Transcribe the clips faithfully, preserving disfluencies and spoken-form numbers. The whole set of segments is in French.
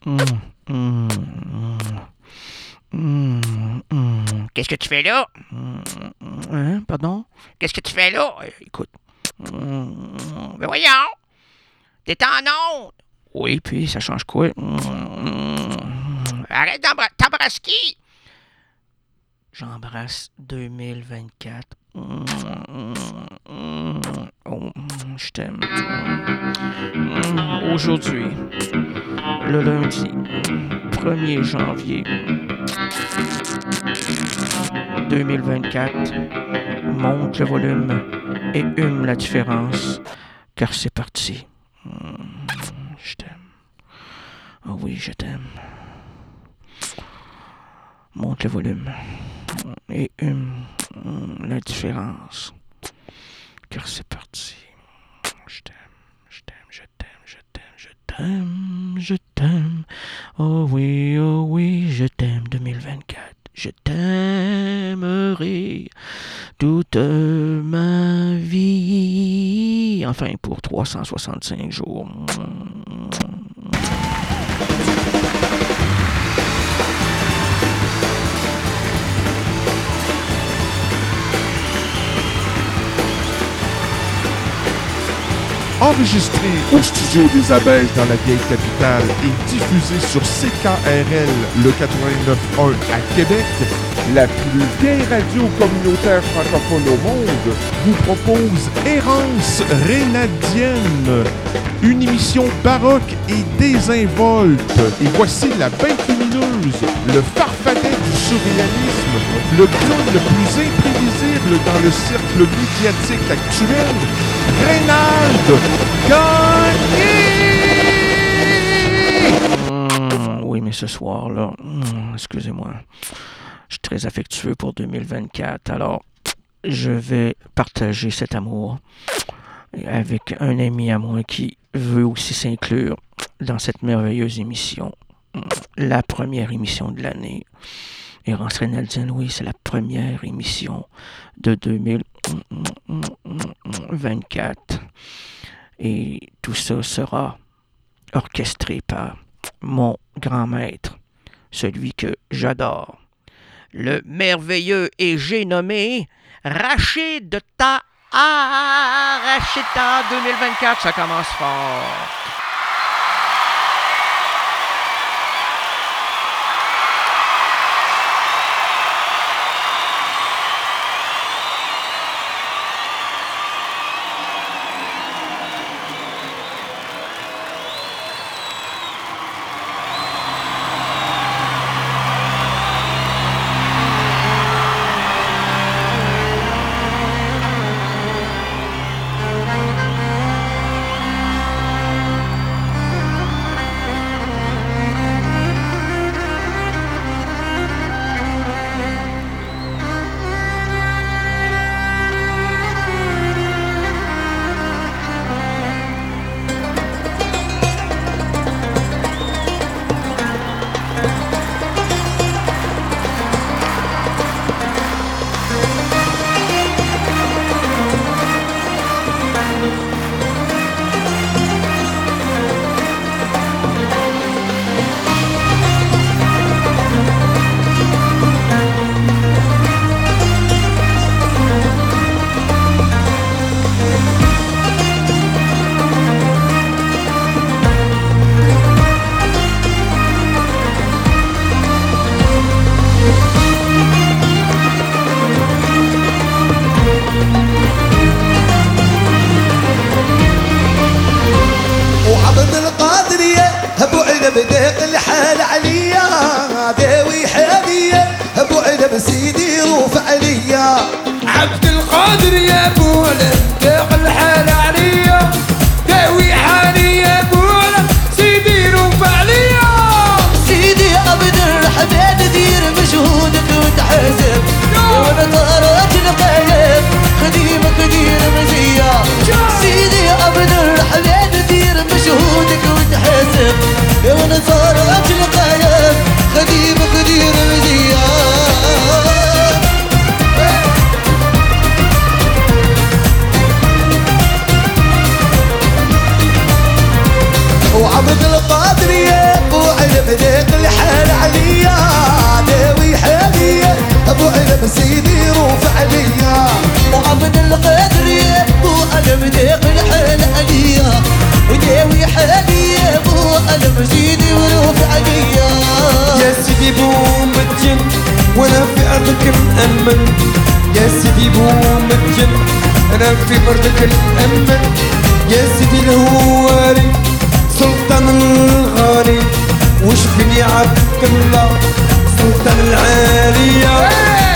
Hum, hum, hum, hum. Qu'est-ce que tu fais là? Hum, Hein, pardon? Qu'est-ce que tu fais là? Euh, Écoute. Hum, Ben voyons! T'es en onde! Oui, puis ça change quoi? Hum, Arrête d'embrasser. T'embrasses qui? J'embrasse deux mille vingt-quatre. Hum, hum, Oh, je t'aime. Hum, Aujourd'hui, le lundi, premier janvier deux mille vingt-quatre, monte le volume et hume la différence, car c'est parti. Hum, Je t'aime. Oh oui, je t'aime. Monte le volume et hume hum, la différence, car c'est parti. Je t'aime, je t'aime, je t'aime, je t'aime, je t'aime, je t'aime. Oh oui, oh oui, je t'aime deux mille vingt-quatre. Je t'aimerai toute ma vie. Enfin, pour trois cent soixante-cinq jours. Enregistré au studio des Abeilles dans la vieille capitale et diffusé sur C K R L le quatre-vingt-neuf point un à Québec, la plus vieille radio communautaire francophone au monde vous propose Errance Rénadienne, une émission baroque et désinvolte. Et voici la bête lumineuse, le farfadet du surréalisme, le clown le plus imprévisible dans le cercle médiatique actuel, Reynald Gagné! Mmh, oui, mais ce soir-là, mmh, excusez-moi, je suis très affectueux pour deux mille vingt-quatre, alors je vais partager cet amour avec un ami à moi qui veut aussi s'inclure dans cette merveilleuse émission, la première émission de l'année. Errance Rénaldienne, oui, c'est la première émission de deux mille vingt-quatre. Et tout ça sera orchestré par mon grand maître, celui que j'adore, le merveilleux et j'ai nommé Rachid Ta Rachid Ta deux mille vingt-quatre, ça commence fort. بدق الحال عليا داوي حاليا ابو علب سيدي روف عليا عبد القادر يا بولا داق الحال عليا داوي حالي يا بولا سيدي روف عليا سيدي عبد الحميد دير مجهودك وتحاسب وانا طارت القلب خديمك دير مزيا سيدي عبد الحميد دير مجهودك وتحاسب وانا طارت القلب خديمك دير مزيا أرضك مأمن يا سيدي بومتين أنا في أرضك الأمن يا سيدي الهواري سلطان الغالي وش بني عبد الله سلطان العالية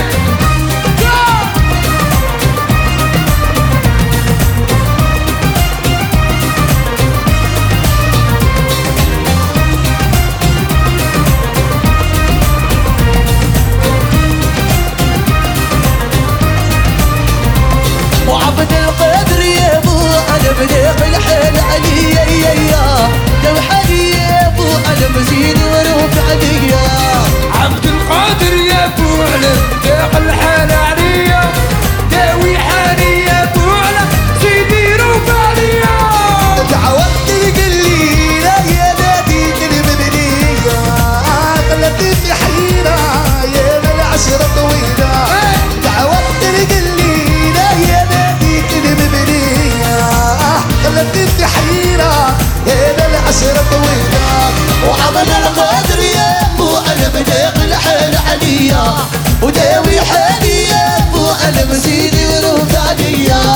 وعبد القادر يا ابو على بديق الحيل علي يا يا دم حالي يا ابو على مزيد وروف علي عبد القادر يا ابو على بديق الحيل علي داوي حالي يا ابو على سيدي روف علي تعودت القليلة يا نادي المبنية غلبتني في حيرة يا من العشرة طويلة تعودت القليلة يا نادي المبنية غلبتني في حيرة يا من العشرة طويلة وعمل القادر يا ابو على بديق الحيل عليا وداوي حالي يا ابو على مزيدي وروف عليا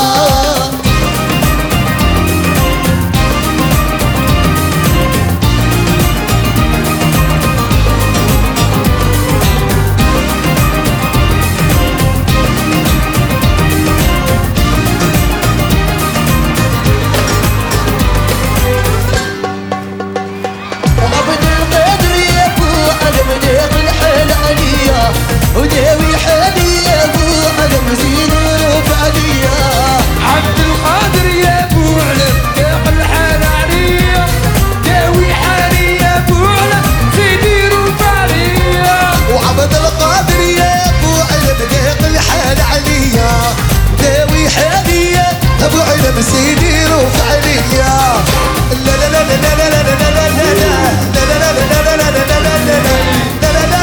وداوي حالي يا ابو على مزيد وروف عليا عبد القادر يا ابو على بديق الحال عليا داوي حالي يا ابو على سيدي روف عليا وعبد القادر يا ابو على بديق الحال عليا داوي حالي يا ابو على مزيد وروف عليا لا لا لا لا لا لا لا لا لا لا لا لا لا لا لا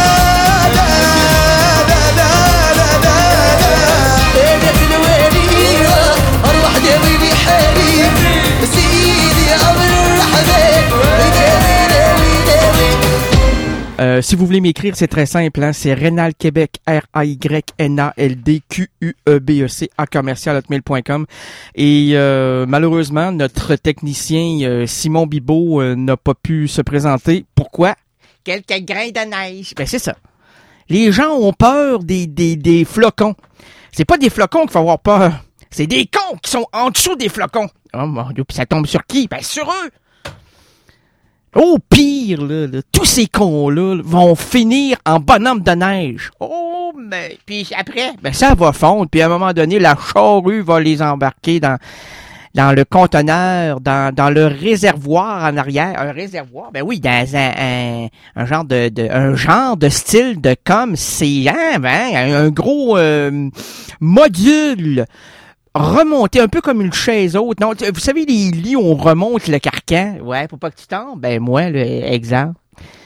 Euh, si vous voulez m'écrire, c'est très simple, hein, c'est Rénal Québec, R A Y N A L D Q U E B E C à commercial hotmail point com. Et euh, malheureusement, notre technicien euh, Simon Bibot euh, n'a pas pu se présenter. Pourquoi? Quelques grains de neige. Ben c'est ça. Les gens ont peur des, des, des flocons. C'est pas des flocons qu'il faut avoir peur. C'est des cons qui sont en dessous des flocons. Oh mon Dieu, puis ça tombe sur qui? Ben sur eux! Au pire, là, là, tous ces cons-là vont finir en bonhomme de neige. Oh, mais... Puis après, ben ça va fondre. Puis à un moment donné, la charrue va les embarquer dans dans le conteneur, dans dans le réservoir en arrière. Un réservoir? Ben oui, dans un, un, un genre de, de un genre de style de comme c'est hein, ben, un gros euh, module remonter un peu comme une chaise haute. Non, vous savez, les lits où on remonte le carcan. Ouais, pour pas que tu tombes. Ben, moi, le exemple.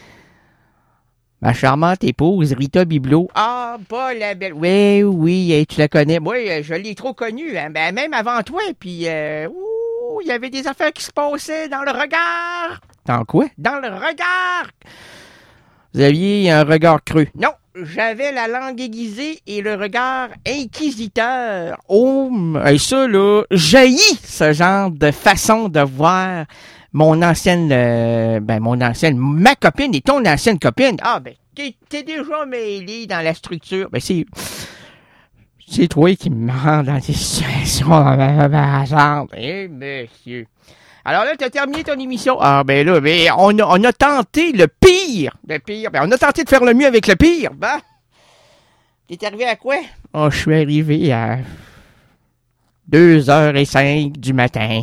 Ma charmante épouse, Rita Biblo. Ah, pas la belle. Oui, oui, tu la connais. Moi, je l'ai trop connue, hein. Ben, même avant toi. Puis, euh, ouh, il y avait des affaires qui se passaient dans le regard. Dans quoi? Dans le regard. Vous aviez un regard creux. Non. J'avais la langue aiguisée et le regard inquisiteur. Oh, et ça, là, j'haïs ce genre de façon de voir mon ancienne, euh, ben, mon ancienne, ma copine et ton ancienne copine. Ah, ben, t'es, t'es déjà mêlé dans la structure. Ben, c'est, c'est toi qui me rends dans des situations embarrassantes. Eh, monsieur. Alors là, t'as terminé ton émission. Ah, ben là, ben, on a, on a tenté le pire. Le pire. Ben, on a tenté de faire le mieux avec le pire. Ben, t'es arrivé à quoi? Oh, je suis arrivé à deux heures et cinq du matin.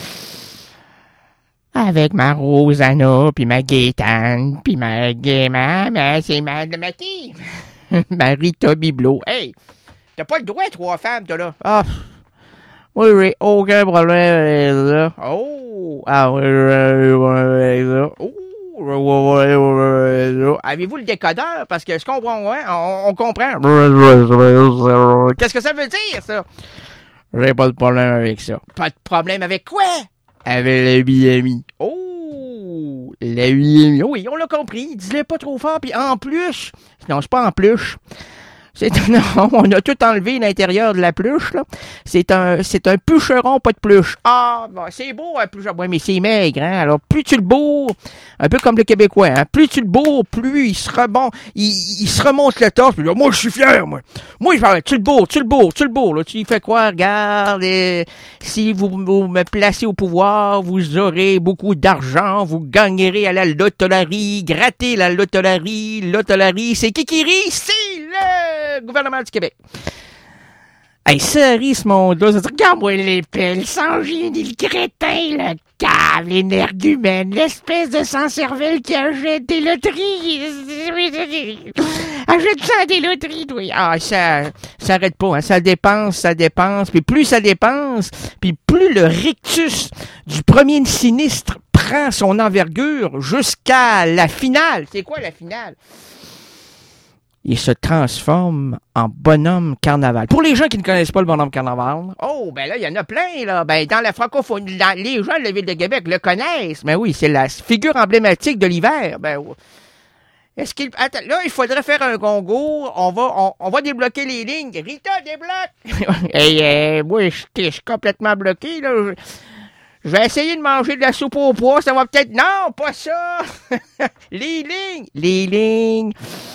Avec ma Rosanna, puis ma Gaétane, puis ma Gaéma, mais c'est ma, ma qui? Ma Rita Biblo. Hey! T'as pas le droit, trois femmes, toi, là. Ah! Oui, oui, aucun problème là. Oh! Ah oui, là. Oh! Avez-vous le décodeur? Parce que je comprends, hein? On, on comprend. Qu'est-ce que ça veut dire, ça? J'ai pas de problème avec ça. Pas de problème avec quoi? Avec le Miami. Oh! Le Miami. Oui, on l'a compris. Dis-le pas trop fort, puis en plus. Non, c'est pas en plus. C'est non, on a tout enlevé l'intérieur de la pluche, là. C'est un, c'est un pucheron, pas de pluche. Ah, bon, c'est beau, un pucheron. Ouais, mais c'est maigre, hein. Alors, plus tu le bourres, un peu comme le Québécois, hein. Plus tu le bourres, plus il se rebond, il, il se remonte le torse. Puis là, moi, je suis fier, moi. Moi, je parle, tu le bourres, tu le bourres, tu le bourres, là. Tu y fais quoi? Regarde, et, si vous, vous me placez au pouvoir, vous aurez beaucoup d'argent, vous gagnerez à la loterie, grattez la loterie, loterie, c'est qui qui rit? C'est le gouvernement du Québec. Hey, ça rit, ce monde-là. Ça dit, regarde-moi l'épée, le sans-génie, le crétin, le cave, l'énergumène, l'espèce de sans-cervelle qui achète des loteries. Achète ça à des loteries, toi. Ah, ça, ça arrête pas, hein. Ça dépense, ça dépense. Puis plus ça dépense, puis plus le rictus du premier sinistre prend son envergure jusqu'à la finale. C'est quoi la finale? Il se transforme en bonhomme carnaval. Pour les gens qui ne connaissent pas le bonhomme carnaval, oh, ben là, il y en a plein, là. Ben, dans la francophonie, dans, les gens de la ville de Québec le connaissent. Ben oui, c'est la figure emblématique de l'hiver. Ben, est-ce qu'il, attends, là, il faudrait faire un concours. On va, on, on va débloquer les lignes. Rita, débloque! Hey, euh, moi, je suis complètement bloqué, là. Je, je vais essayer de manger de la soupe au pois. Ça va peut-être, non, pas ça! Les lignes! Les lignes!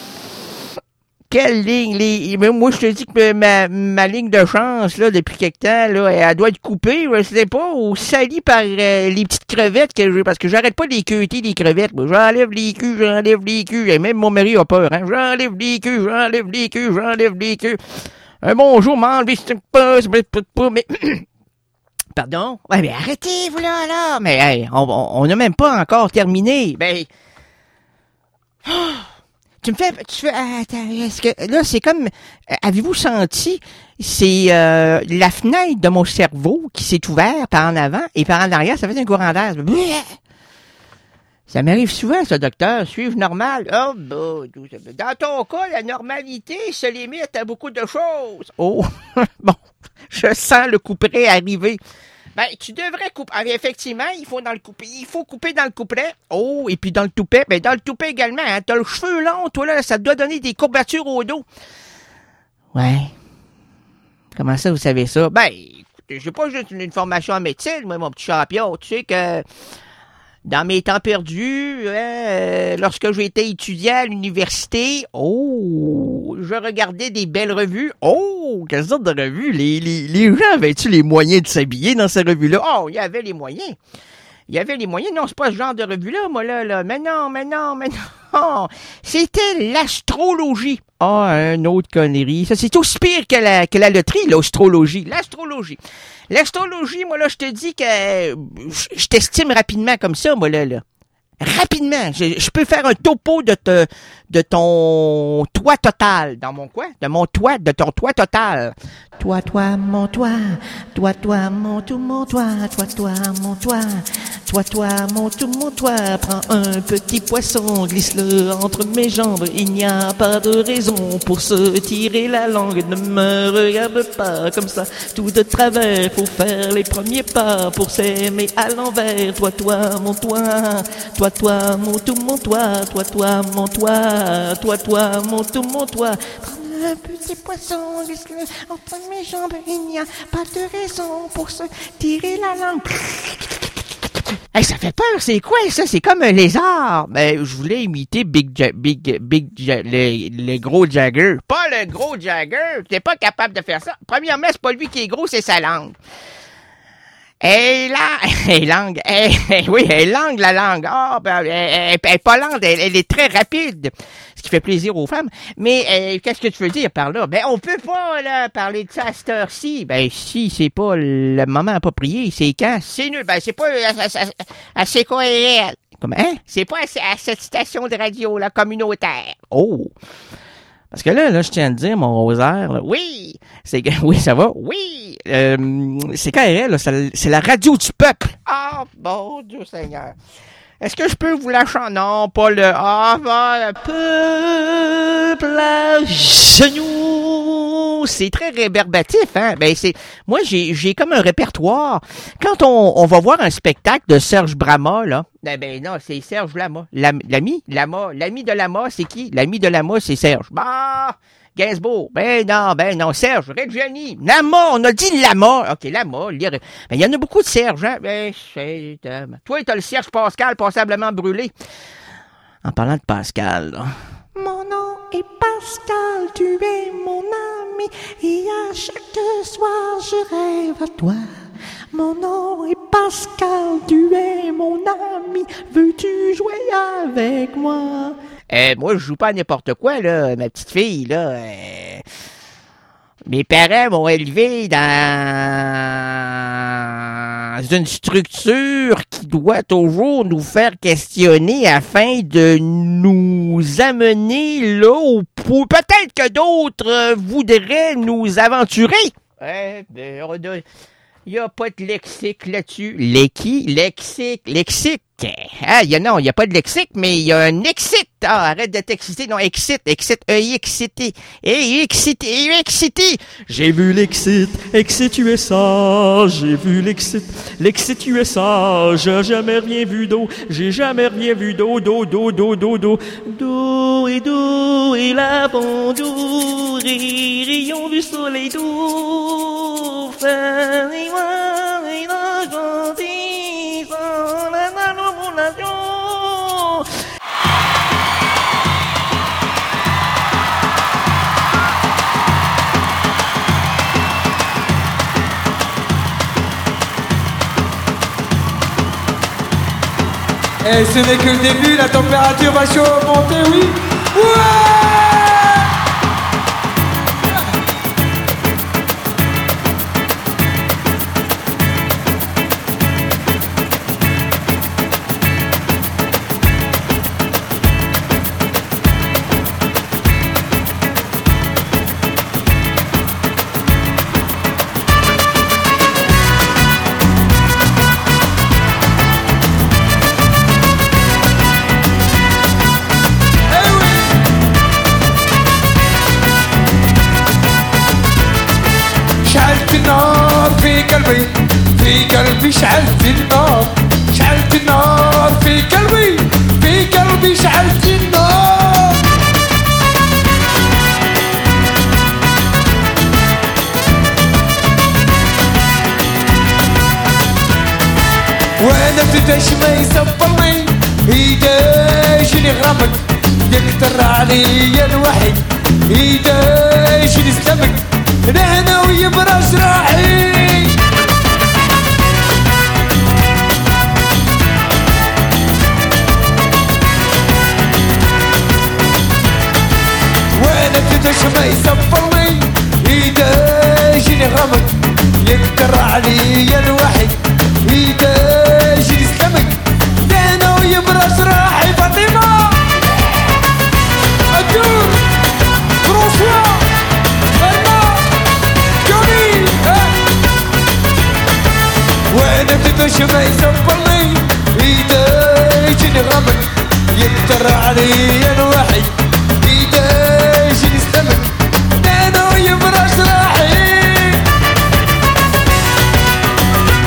Quelle ligne? Les... Moi, je te dis que ma, ma ligne de chance, là, depuis quelque temps, là, elle doit être coupée, je sais pas, ou salie par euh, les petites crevettes que j'ai, parce que j'arrête pas de les queuter, les crevettes. J'enlève les culs, j'enlève les culs, et même mon mari a peur, hein. J'enlève les culs, j'enlève les culs, j'enlève les culs. Un bonjour, m'enlevez, c'est pas, c'est pas, mais... Pardon? Ouais, mais arrêtez, vous là, là! Mais, hey, on n'a même pas encore terminé. Ben... Oh. Tu me fais, tu fais, attends, est-ce que, là, c'est comme, avez-vous senti, c'est euh, la fenêtre de mon cerveau qui s'est ouverte par en avant et par en arrière, ça fait un courant d'air. Ça m'arrive souvent, ça, docteur, suivre normal. Oh, bah, dans ton cas, la normalité se limite à beaucoup de choses. Oh, bon, je sens le couperet arriver. Ben, tu devrais couper. Ah, effectivement, il faut dans le couper. Il faut couper dans le couperet. Oh, et puis dans le toupet. Ben, dans le toupet également, hein. T'as le cheveu long, toi, là, ça te doit donner des courbatures au dos. Ouais. Comment ça, vous savez ça? Ben, écoutez, j'ai pas juste une, une formation en médecine, moi, mon petit champion. Tu sais que, dans mes temps perdus, hein, lorsque j'étais étudiant à l'université, oh, je regardais des belles revues. Oh, quelle sorte de revues? Les, les, les gens avaient-tu les moyens de s'habiller dans ces revues-là? Oh, il y avait les moyens. Il y avait les moyens. Non, c'est pas ce genre de revue-là, moi, là, là. Mais non, mais non, mais non. C'était l'astrologie. Ah, oh, une autre connerie. Ça, c'est aussi pire que la, que la loterie, l'astrologie. L'astrologie. L'astrologie, moi, là, je te dis que je, je t'estime rapidement comme ça, moi, là, là. Rapidement. Je, je peux faire un topo de, te, de ton toit total. Dans mon quoi? De mon toit, de ton toit total. Toi, toi, mon toit. Toi, toi, mon tout, mon toit. Toi, toi, mon toit. Toi, toi, mon tout, mon toit. Prends un petit poisson, glisse-le entre mes jambes. Il n'y a pas de raison pour se tirer la langue. Ne me regarde pas comme ça, tout de travers. Faut faire les premiers pas pour s'aimer à l'envers. Toi, toi, mon toit. Toi, toi, mon tout, mon toit. Toi, toi, mon toit. Toi, toi, mon tout, mon toit. Prends un petit poisson, glisse-le entre mes jambes. Il n'y a pas de raison pour se tirer la langue. Hey, ça fait peur, c'est quoi ça? C'est comme un lézard. Ben, je voulais imiter Big ja- Big Big ja- le, le gros Jagger. Pas le gros Jagger. T'es pas capable de faire ça. Premièrement, c'est pas lui qui est gros, c'est sa langue. Hey, là, hey, langue, hey, hey, oui, hey, langue, la langue. Ah, oh, ben, elle, elle, elle est pas lente, elle, elle est très rapide. Ce qui fait plaisir aux femmes. Mais, euh, qu'est-ce que tu veux dire par là? Ben, on peut pas, là, parler de ça à cette heure-ci. Ben, si, c'est pas le moment approprié, c'est quand? C'est nul. Ben, c'est pas à, à, à C K R L. Comment, hein? C'est pas à, à cette station de radio, là, communautaire. Oh! Parce que là, là, je tiens à te dire, mon rosaire, là, oui, c'est oui, ça va, oui, euh, c'est K R L, là, c'est, c'est la radio du peuple. Ah, bon Dieu Seigneur. Est-ce que je peux vous la chanter? Non, pas le ah, va, le peuple à genoux. C'est très réverbatif, hein. Ben c'est, moi j'ai j'ai comme un répertoire. Quand on on va voir un spectacle de Serge Brama là, Eh ben non, c'est Serge Lama. L'am- L'ami? Lama. L'ami de Lama, c'est qui? L'ami de Lama, c'est Serge. Bah! Gainsbourg. Ben non, ben non. Serge, Reggiani. Lama, on a dit Lama. OK, Lama. Il ben, y en a beaucoup de Serge, hein? Ben, c'est... Euh, toi, t'as le Serge Pascal passablement brûlé. En parlant de Pascal, là. Mon nom est Pascal, tu es mon ami, et à chaque soir je rêve à toi. Mon nom est Pascal, tu es mon ami, veux-tu jouer avec moi? Euh, moi, je joue pas à n'importe quoi, là, ma petite fille, là. Euh, mes parents m'ont élevé dans une structure qui doit toujours nous faire questionner afin de nous amener là où peut-être que d'autres voudraient nous aventurer. Ouais, ben, on a... Il n'y a pas de lexique là-dessus. Lequi, lexique, lexique. Ah, y a, non, il n'y a pas de lexique, mais il y a un excite. Ah, arrête de t'exciter. Non, excite, excite, œil excité. Hey, excité, excité. J'ai vu l'exit, exit U S A. J'ai vu l'exit, l'exit U S A. J'ai jamais rien vu d'eau. J'ai jamais rien vu d'eau, d'eau, d'eau, d'eau, d'eau, d'eau. D'eau et d'eau et la bandour et rayons du soleil d'eau. Et ce n'est que le début, la température va chaud monter, oui. Ouais! قلبي في قلبي شعلت النار شعلت النار في قلبي في قلبي شعلت النار وانا بداش ما يصبرني ايدا يجيني غرامك يكتر عليا الوحي ايدا يجيني سلامك انا ويبرا جراحي وانا ما يصبرني ايدا يجيني غرامك يكتر عليا الوحي ايدا يجيني سلامك انا ويبرا جراحي فاطمه ادور فرونسوا وانا بدوش ما يصبرني ايدا يجيني غرامك يكتر عليا الوحي ايدا يجيني سلامك انا ويبرا جراحي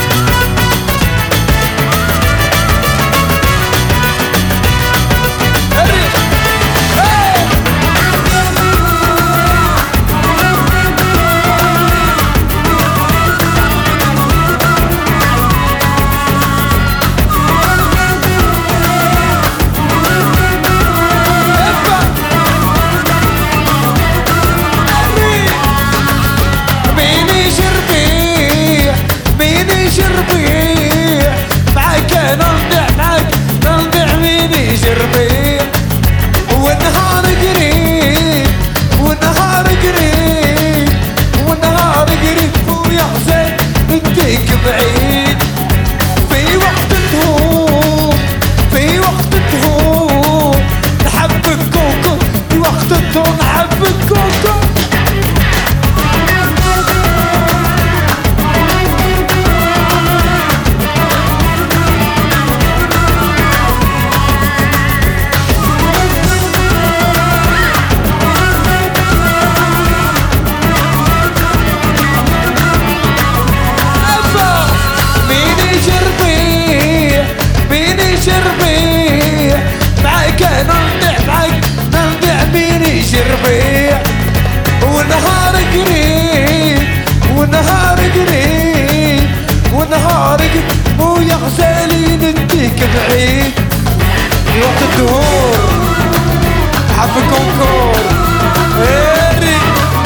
ربيع والنهار قريب والنهار قريب والنهار قريب ويا غزالي نديك بعيد وقت الدهور حب كونكور هيري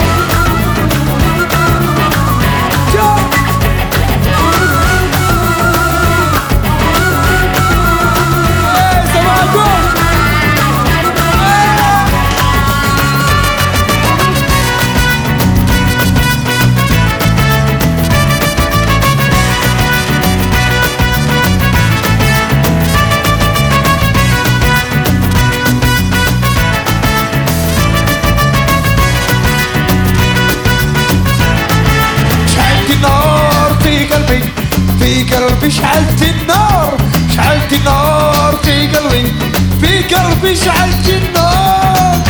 في قلبي شعلت النار شعلت النار في قلبي في قلبي شعلت النار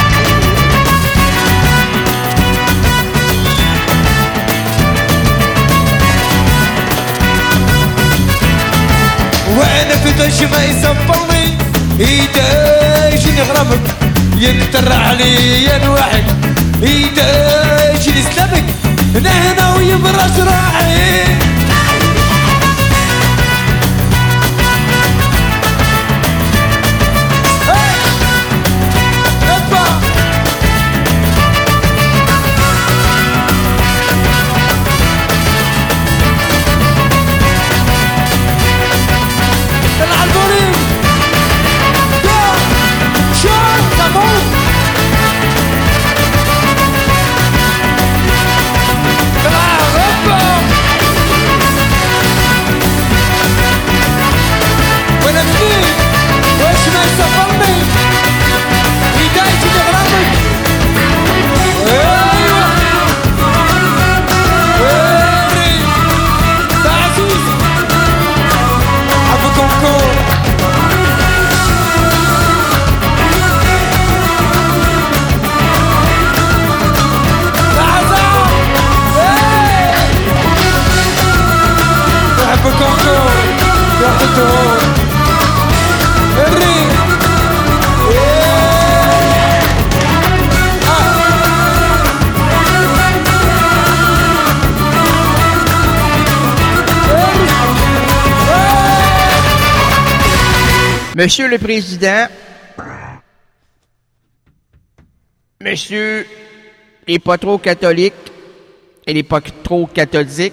وانا في غش ما يسفرني ايديش نغرمك يقتر علي الواحد ايديش نسلمك نهنا ويبرش راعي Monsieur le Président, Monsieur les pas trop catholiques et les pas trop catholiques,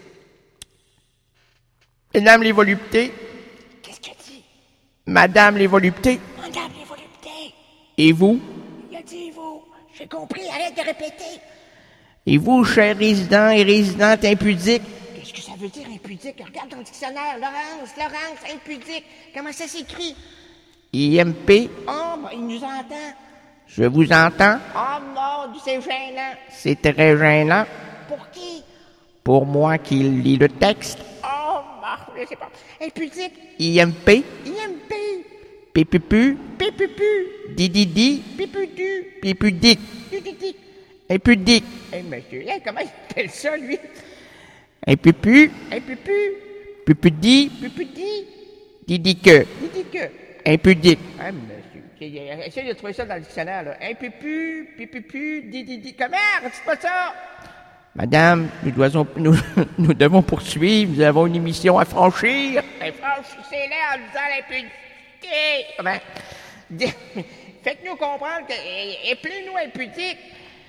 Mesdames les voluptés, Qu'est-ce qu'il a dit? Madame les voluptés, Madame les voluptés. et vous, Il a dit vous. J'ai compris, arrête de répéter. et vous, chers résidents et résidentes impudiques, Qu'est-ce que ça veut dire impudique? Regarde dans le dictionnaire. Laurence, Laurence, impudique. Comment ça s'écrit? I M P, Oh, ben, il nous entend. je vous entends, Oh mon Dieu, c'est gênant. c'est très gênant Pour qui? pour moi qui lis le texte. Oh, bon, je sais pas. Impudique. I M P, I M P. Pépupu, Pépupu. Dididi, Pépudu. Pépudique, Dudidique. Impudique, Eh, monsieur, hey, comment il appelle ça, lui? Impupu, Impupu. Pupudi, Pupudi. Didique, Didique. Impudique. Ah, monsieur. Ok, essaye de trouver ça dans le dictionnaire, là. Impupu. Pipupu. Dididi. Comment? Dites-moi ça. Madame, nous, doisons- nous, nous devons poursuivre, nous avons une émission à franchir. Ben, franchissez-les en disant l'impudicité. Comment? Dis- Faites-nous comprendre que. Appelez-nous impudique.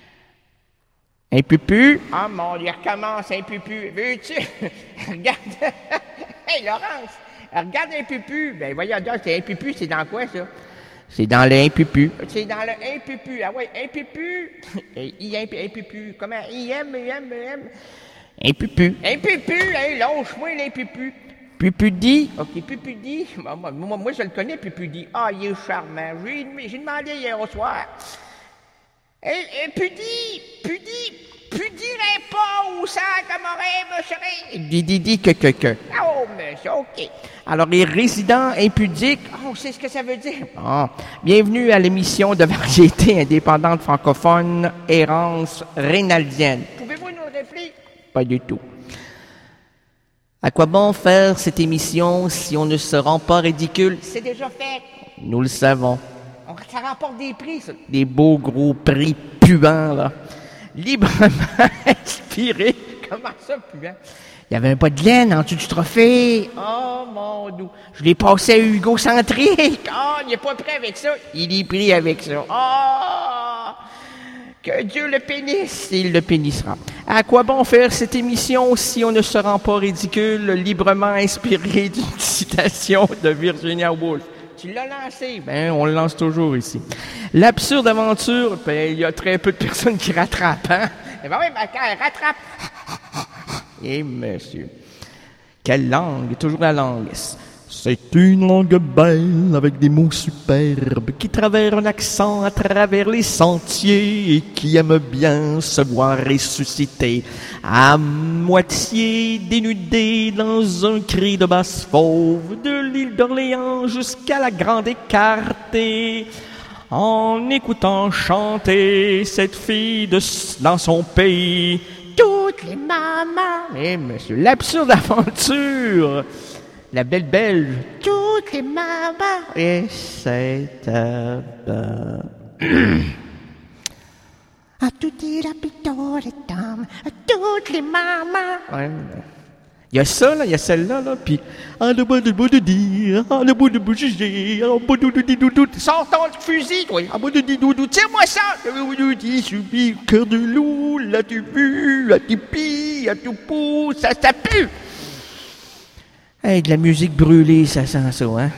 Impupu, Ah, mon Dieu, recommence, impupu. Veux-tu? Regarde. Hey, Laurence, regarde impupu. Ben, voyons donc, c'est impupu, c'est dans quoi, ça? c'est dans les impupu. C'est dans le impupu. Ah ouais, impupu. I M impupu. Comment? I M, I M, I M. Impupu, Impupu, hey, lâche-moi l'impupu. Pupudi, OK, Pupudi. Moi, moi, moi, moi, je le connais, Pupudi. Ah, il est charmant. J'ai, j'ai demandé hier au soir. Hey, hey, Pudi, Pudi, Pudirais pas où ça commémorer, me chérie. Dididi, que que que. Oh, monsieur, OK. Alors, les résidents impudiques, Oh, c'est ce que ça veut dire. ah, bienvenue à l'émission de variété indépendante francophone, Errance Reynaldienne. Pouvez-vous nous le rappeler? Pas du tout. À quoi bon faire cette émission si on ne se rend pas ridicule? C'est déjà fait. Nous le savons. On, ça remporte des prix, ça. Des beaux gros prix puants, là. Librement inspirés. Comment ça, puant? Il y avait un pas de laine en dessous du trophée. Oh, mon Dieu. Je l'ai passé à Hugo Centrique. Oh, il n'est pas prêt avec ça. Il est pris avec ça. Oh! Que Dieu le bénisse. Il le bénissera. À quoi bon faire cette émission si on ne se rend pas ridicule, librement inspiré d'une citation de Virginia Woolf? Tu l'as lancé. Ben, on le lance toujours ici. L'absurde aventure, ben, il y a très peu de personnes qui rattrapent, hein? Eh ben oui, ben, quand elle rattrape. Eh, monsieur. Quelle langue? Toujours la langue. C'est une langue belle avec des mots superbes qui traversent un accent à travers les sentiers et qui aime bien se voir ressusciter à moitié dénudé dans un cri de basse fauve de l'île d'Orléans jusqu'à la Grande Écartée. En écoutant chanter cette fille de, dans son pays, toutes les mamans. Eh, monsieur, l'absurde aventure. La belle belge. Toutes les mamans. Et c'est euh, euh, À toutes les habitants, les dames, à toutes les mamans. Ouais. Il y a ça, là, il y a celle-là, là, puis... Ah, le bout de bout de dire, ah, le bout de bout de juger, ah, bout de dit doudou, Sors ton fusil, toi! ah, bout de dit doudou, tire-moi ça! Le bout de dit subit, cœur de loup, l'as-tu vu, l'as-tu pis, as-tu pou, ça, ça pue! Hey, de la musique brûlée, ça sent ça, hein?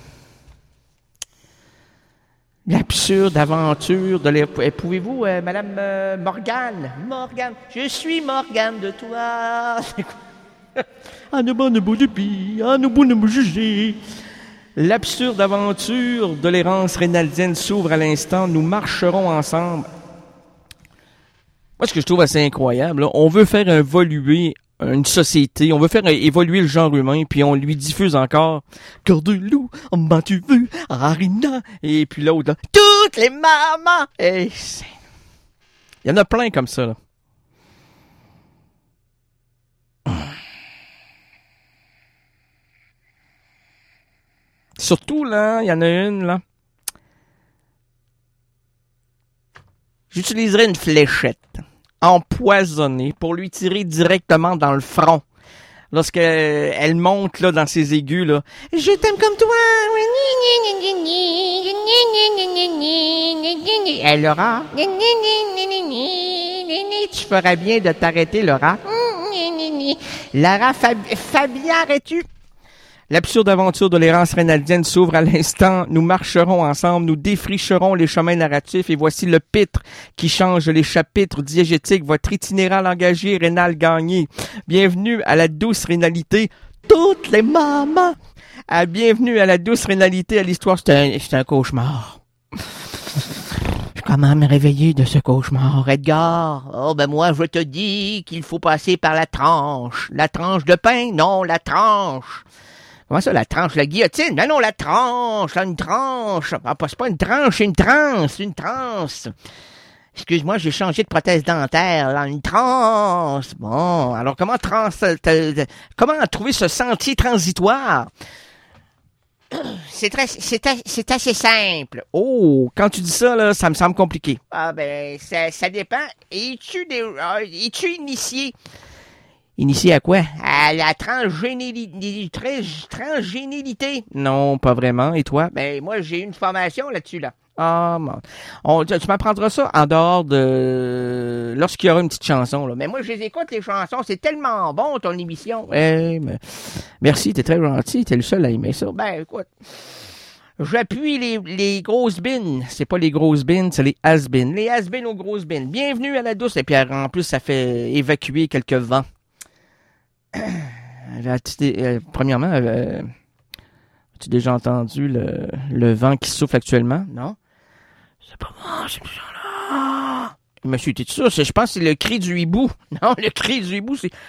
L'absurde aventure de les... Pouvez-vous, euh, Madame euh, Morgane? Morgane, je suis Morgane de toi. Ah, ne bon ne bout de pis, ah, ne bout de me juger. L'absurde aventure de l'errance rénaldienne s'ouvre à l'instant. Nous marcherons ensemble. Moi, ce que je trouve assez incroyable, là, on veut faire évoluer une société, on veut faire évoluer le genre humain, puis on lui diffuse encore « Cœur de loup, m'as-tu vu, Arina? » Et puis l'autre, là, « Toutes les mamans! » Et c'est... Il y en a plein comme ça, là. Surtout, là, il y en a une, là. J'utiliserai une fléchette empoisonnée pour lui tirer directement dans le front. Lorsqu'elle monte, là, dans ses aigus, là. « Je t'aime comme toi! » Hey, Laura? Tu ferais bien de t'arrêter, Laura. Lara, Fab- Fabien, arrêtes-tu? L'absurde aventure de l'errance rénaldienne s'ouvre à l'instant. Nous marcherons ensemble, nous défricherons les chemins narratifs et voici le pitre qui change les chapitres diégétiques. Votre itinéraire langagier, Rénal Gagné. Bienvenue à la douce rénalité. Toutes les mamans. Ah, bienvenue à la douce rénalité, à l'histoire. C'est un, c'est un cauchemar. Comment me réveiller de ce cauchemar, Edgar? Oh, ben moi, je te dis qu'il faut passer par la tranche. La tranche de pain? Non, la tranche. Comment ça, la tranche? La guillotine? Non, non, la tranche, là, une tranche. Ah, c'est pas une tranche, c'est une transe, une transe. Excuse-moi, j'ai changé de prothèse dentaire, là, une transe. Bon, alors comment trans... Comment trouver ce sentier transitoire? C'est très, c'est, c'est assez simple. Oh, quand tu dis ça, là, ça me semble compliqué. Ah, ben, ça, ça dépend. Es-tu des, euh, es-tu initié? Initié à quoi? À la transgénérité. Transgénérité? Non, pas vraiment. Et toi? Ben, moi, j'ai une formation là-dessus, là. Ah, bon. On, tu, tu m'apprendras ça en dehors de... Lorsqu'il y aura une petite chanson, là. Mais moi, je les écoute, les chansons. C'est tellement bon, ton émission. Eh, mais... Merci, t'es très gentil. T'es le seul à aimer ça. Ben, écoute... J'appuie les, les grosses bines. C'est pas les grosses bines, c'est les has-been. Les has-been aux grosses bines. Bienvenue à la douce. Et puis, en plus, ça fait évacuer quelques vents. Euh, premièrement, euh, as-tu déjà entendu le, le vent qui souffle actuellement? Non? C'est pas moi, c'est ce genre-là. Monsieur, t'es sûr? Je pense que c'est le cri du hibou. Non, le cri du hibou, c'est...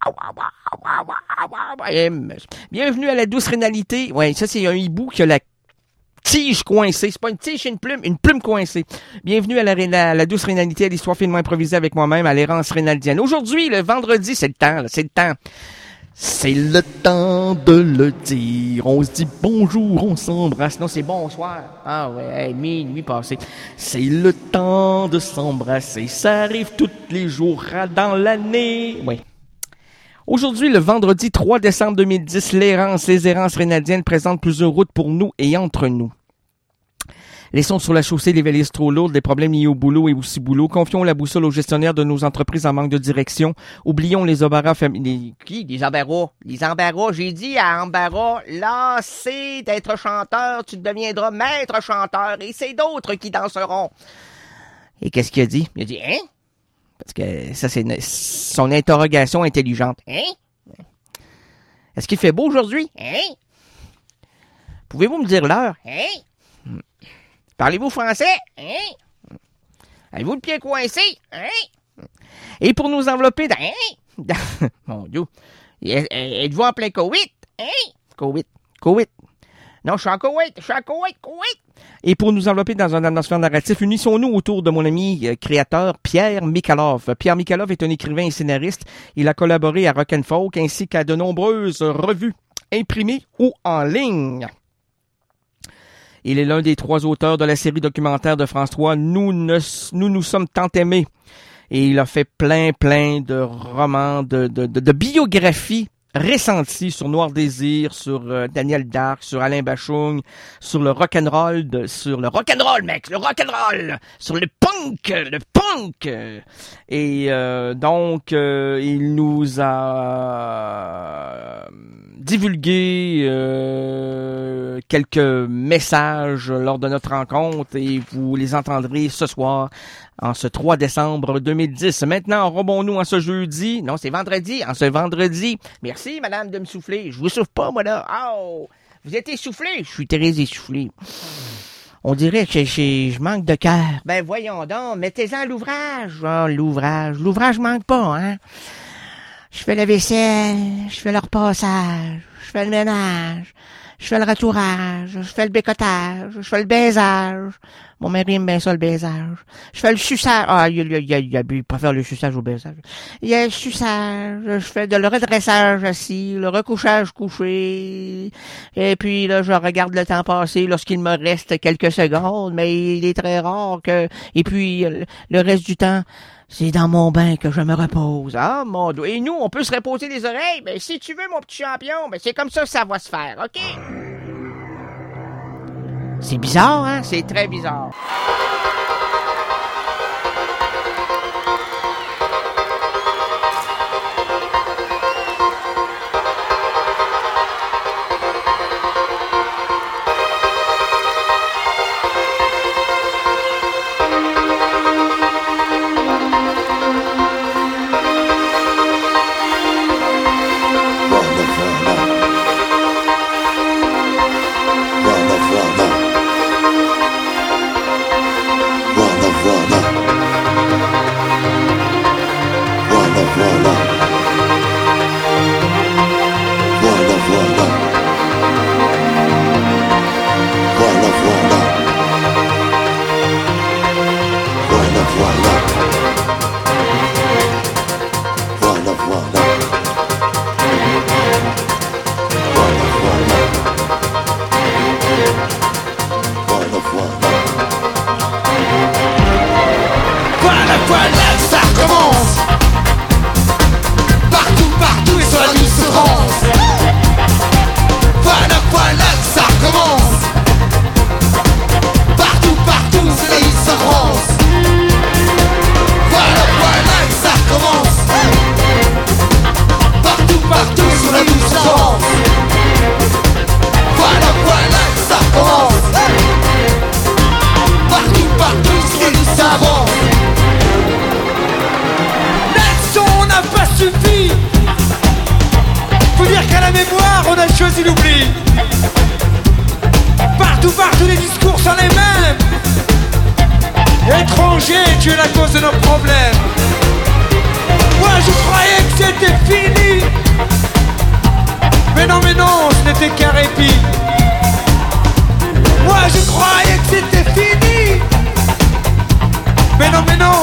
Bienvenue à la douce rénalité. Ouais, ça, c'est un hibou qui a la tige coincée. C'est pas une tige, c'est une plume. Une plume coincée. Bienvenue à la, la, la douce rénalité, à l'histoire finement improvisée avec moi-même, à l'errance rénaldienne. Aujourd'hui, le vendredi, c'est le temps, là, c'est le temps. C'est le temps de le dire. On se dit bonjour, on s'embrasse. Non, c'est bonsoir. Ah ouais, hey, minuit passé. C'est le temps de s'embrasser. Ça arrive tous les jours dans l'année. Oui. Aujourd'hui, le vendredi trois décembre deux mille dix, l'errance, les errances rénadiennes présentent plusieurs routes pour nous et entre nous. Laissons sur la chaussée les valises trop lourdes, des problèmes liés au boulot et aussi boulot. Confions la boussole aux gestionnaires de nos entreprises en manque de direction. Oublions les embarras familiaux. Qui? Les embarras? Les embarras, j'ai dit à embarras, là, c'est d'être chanteur, tu deviendras maître chanteur et c'est d'autres qui danseront. Et qu'est-ce qu'il a dit? Il a dit, hein? Parce que ça, c'est une, son interrogation intelligente. Hein? Est-ce qu'il fait beau aujourd'hui? Hein? Pouvez-vous me dire l'heure? Hein? Parlez-vous français? Hein? Avez-vous le pied coincé? Hein? Et pour nous envelopper dans... Hein? Mon Dieu. Êtes-vous en plein Covid? Hein? Covid. Covid. Non, je suis en Koweït. Je suis en Koweït. Koweït. Et pour nous envelopper dans un atmosphère narratif, unissons-nous autour de mon ami euh, créateur Pierre Mikhalov. Pierre Mikhalov est un écrivain et scénariste. Il a collaboré à Rock and Folk ainsi qu'à de nombreuses revues imprimées ou en ligne. Il est l'un des trois auteurs de la série documentaire de France trois, Nous ne, nous, nous sommes tant aimés. Et il a fait plein, plein de romans, de, de, de, de biographies ressenties sur Noir Désir, sur euh, Daniel Darc, sur Alain Bachung, sur le rock'n'roll, de, sur le rock'n'roll, mec, le rock'n'roll, sur le punk, le punk. Et euh, donc, euh, il nous a divulgué euh, quelques messages lors de notre rencontre et vous les entendrez ce soir en ce trois décembre deux mille dix. Maintenant, rebons-nous en ce jeudi. Non, c'est vendredi. En ce vendredi. Merci, madame, de me souffler. Je vous souffle pas, moi, là. Oh! Vous êtes essoufflé? Je suis très essoufflé. On dirait que je, je manque de cœur. Ben, voyons donc. Mettez-en l'ouvrage. Oh, l'ouvrage. L'ouvrage manque pas, hein? Je fais la vaisselle. Je fais le repassage. Je fais le ménage. Je fais le retourage, je fais le bécotage, je fais le baisage. Mon mari aime bien ça, le baisage. Je fais le suçage. Ah, il, il, il, il, il préfère le suçage au baisage. Il y a le suçage, je fais de le redressage assis, le recouchage couché. Et puis, là, je regarde le temps passer lorsqu'il me reste quelques secondes, mais il est très rare que... Et puis, le reste du temps... C'est dans mon bain que je me repose. Ah, mon Dieu. Et nous, on peut se reposer les oreilles. Ben, si tu veux, mon petit champion, ben, c'est comme ça que ça va se faire, OK? C'est bizarre, hein? C'est très bizarre.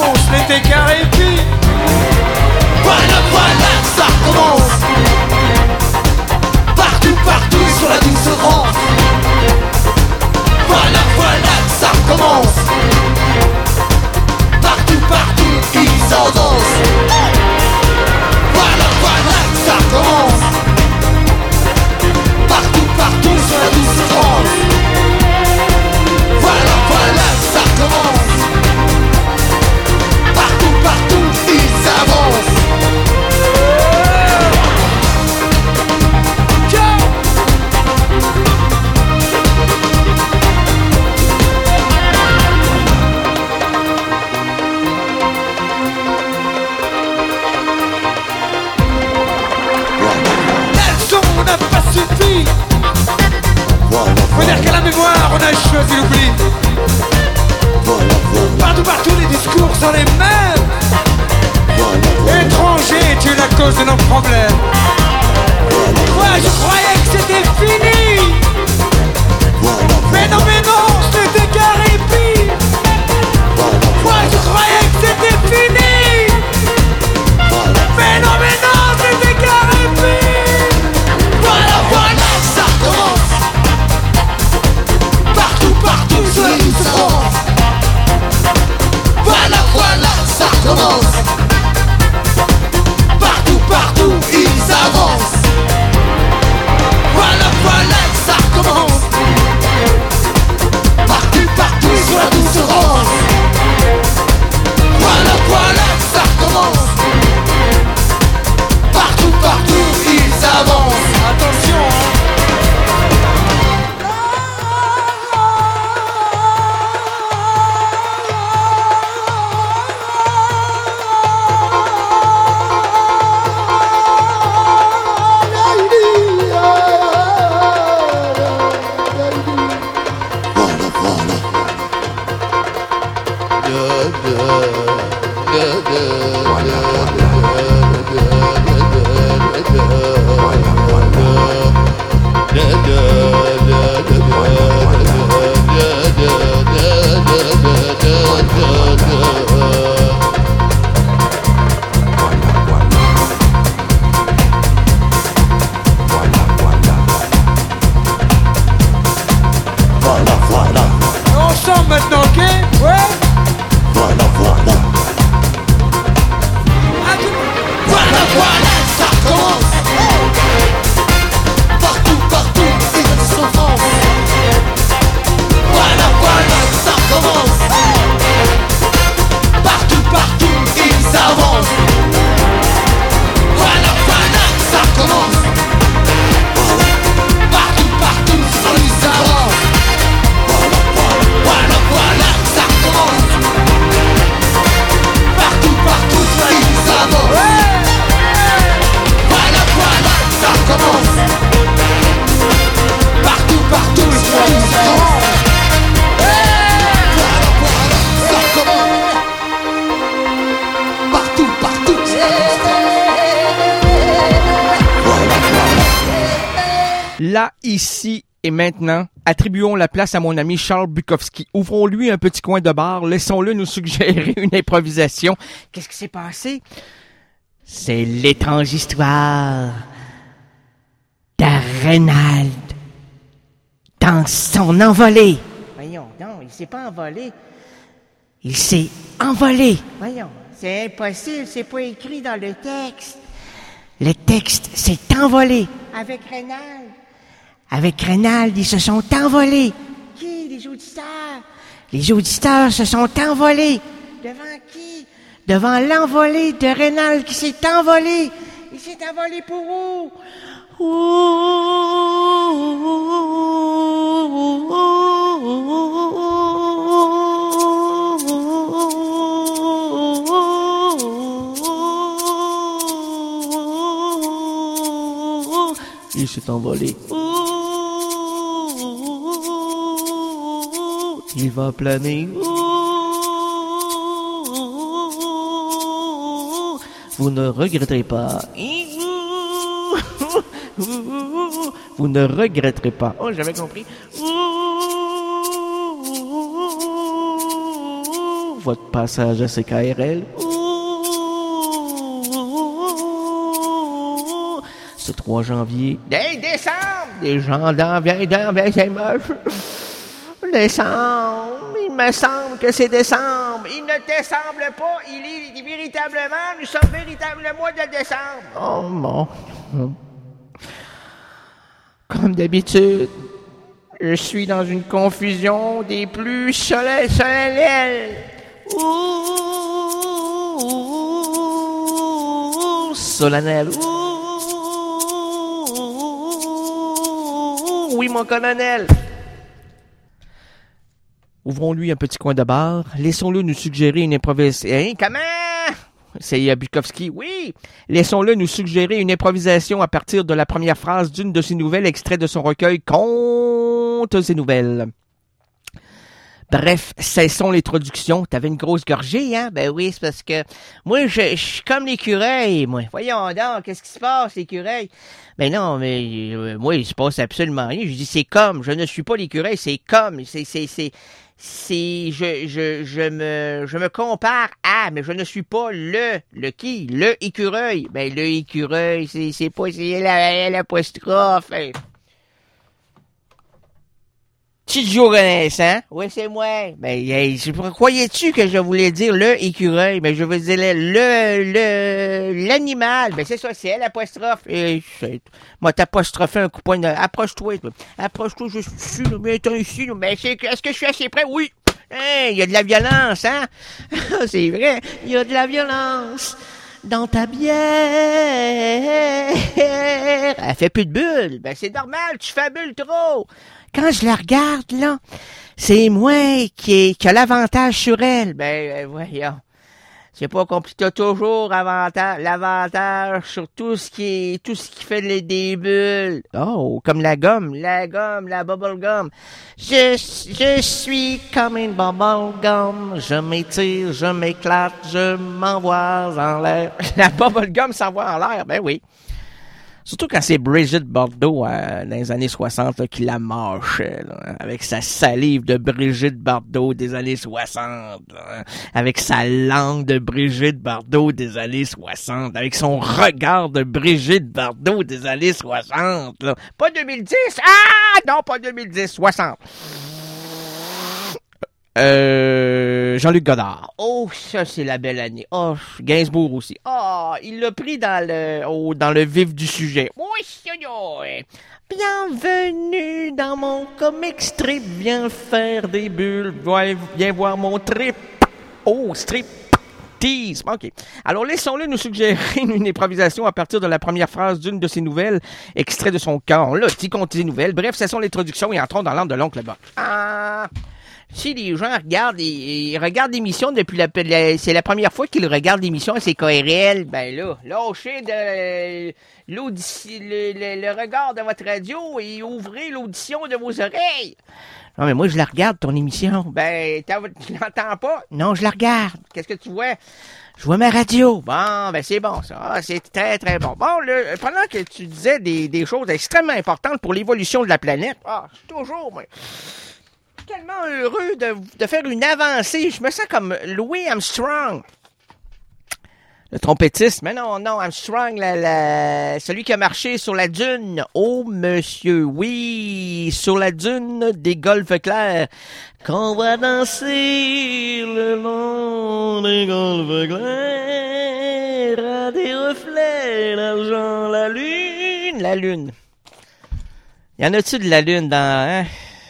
Voilà, voilà, ça recommence. sont les mêmes. Étranger, tu es la cause de nos problèmes. Moi je croyais que c'était fini. Mais non, mais non, c'était carré pire. Moi je croyais que c'était fini. Mais non, mais non, c'était carré pire. Voilà, voilà, ça recommence. Partout, partout, sur la différence. Voilà, voilà, ça recommence. Partout, partout, ils avancent. Voilà, voilà, ça recommence. Partout, partout, sur la différence. Voilà, voilà, ça recommence. Partout, partout, ils avancent. Attention, hein. Maintenant, ok? Ouais? Voilà, voilà. Voilà, voilà, ça recommence. Partout, partout, ils s'enfoncent. Voilà, voilà, ça recommence. Partout, partout, ils avancent. Voilà, voilà, ça recommence. Partout, partout, ils avancent. Voilà, voilà, ça recommence. Partout, partout, ils avancent. Voilà, voilà, ça recommence. Partout, partout, ils avancent. Voilà, voilà, ça recommence. Partout, partout, ça recommence. Là, ici et maintenant, attribuons la place à mon ami Charles Bukowski. Ouvrons-lui un petit coin de bar. Laissons-le nous suggérer une improvisation. Qu'est-ce qui s'est passé? C'est l'étrange histoire de Reynald dans son envolée. Voyons, non, il s'est pas envolé. Il s'est envolé. Voyons, c'est impossible, c'est pas écrit dans le texte. Le texte s'est envolé avec Reynald. Avec Reynald, ils se sont envolés. Qui? Les auditeurs. Les auditeurs se sont envolés. Devant qui? Devant l'envolée de Reynald qui s'est envolé. Il s'est envolé pour où? Il s'est envolé. Il va planer. Vous ne regretterez pas. Vous ne regretterez pas. Oh, j'avais compris. Votre passage à C K R L. Ce trois janvier. Hey, décembre! Des gens dans bien, dans bien, c'est moche. Décembre, il me semble que c'est décembre. Il ne te semble pas, il est véritablement, nous sommes véritablement le mois de décembre. Oh mon. Comme d'habitude, je suis dans une confusion des plus solennelles. solennelles. Ouh, solennel. Ouh, oui, mon colonel. Ouvrons-lui un petit coin de bar. Laissons-le nous suggérer une improvisation. Hein, comment? C'est Bukowski. Oui! Laissons-le nous suggérer une improvisation à partir de la première phrase d'une de ses nouvelles, extrait de son recueil Contes et nouvelles. Bref, cessons l'introduction. T'avais une grosse gorgée, hein? Ben oui, c'est parce que moi, je, je suis comme l'écureuil, moi. Voyons donc, qu'est-ce qui se passe, l'écureuil? Ben non, mais euh, moi, il se passe absolument rien. Je dis, c'est comme, je ne suis pas l'écureuil, c'est comme, c'est, c'est, c'est, c'est, je, je, je me, je me compare à, mais je ne suis pas le, le qui? Le écureuil. Ben, le écureuil, c'est, c'est pas, c'est la, l'apostrophe. Hein. Tidjo Renaissant. Oui, c'est moi. Ben, hey, croyais-tu que je voulais dire le écureuil? Ben, je veux dire le, le, le l'animal. Ben, c'est ça, c'est elle, l'apostrophe. Et, moi, t'apostrophé un coup de poing. Approche-toi, toi. Approche-toi, je suis, là, mais attends ici, là. Ben, c'est, est-ce que je suis assez près? Oui. Hein, il y a de la violence, hein? C'est vrai, il y a de la violence dans ta bière. Elle fait plus de bulles. Ben, c'est normal, tu fais bulle trop. Quand je la regarde, là, c'est moi qui, qui a l'avantage sur elle. Ben, ben voyons. C'est pas compliqué. T'as toujours avantage, l'avantage sur tout ce qui est, tout ce qui fait les, des bulles. Oh, comme la gomme, la gomme, la bubble gum. Je, je suis comme une bubble gum. Je m'étire, je m'éclate, je m'envoie en l'air. La bubble gum s'envoie en l'air, ben oui. Surtout quand c'est Brigitte Bardot euh, dans les années soixante là, qui la mâchait, là, avec sa salive de Brigitte Bardot des années soixante, là, avec sa langue de Brigitte Bardot des années soixante, avec son regard de Brigitte Bardot des années soixante. Là. Pas deux mille dix! Ah! Non, pas deux mille dix, soixante. Euh, Jean-Luc Godard. Oh, ça, c'est la belle année. Oh, Gainsbourg aussi. Oh, il l'a pris dans le, oh, dans le vif du sujet. Oui, oui. Bienvenue dans mon comic strip. Viens faire des bulles. Viens voir mon trip. Oh, strip. Tease. OK. Alors, laissons-le nous suggérer une improvisation à partir de la première phrase d'une de ses nouvelles, extrait de son camp. Là, petit conte des nouvelles. Bref, ce sont l'introduction et entrons dans l'âme de l'oncle Bob. Ah... Si les gens regardent, ils, ils regardent l'émission depuis la, la c'est la première fois qu'ils regardent l'émission à C K R L, ben là, lâchez de l'audition, le, le, le regard de votre radio et ouvrez l'audition de vos oreilles. Non, mais moi, je la regarde, ton émission. Ben, tu l'entends pas? Non, je la regarde. Qu'est-ce que tu vois? Je vois ma radio. Bon, ben, c'est bon, ça. Ah, c'est très, très bon. Bon, là, pendant que tu disais des, des choses extrêmement importantes pour l'évolution de la planète, ah, je suis toujours, moi... tellement heureux de, de faire une avancée. Je me sens comme Louis Armstrong. Le trompettiste. Mais non, non, Armstrong, la, la, celui qui a marché sur la dune. Oh, monsieur, oui, sur la dune des golfes clairs. Qu'on va danser le long des golfes clairs à des reflets, l'argent, la lune. La lune. Y en a-tu de la lune dans... Hein?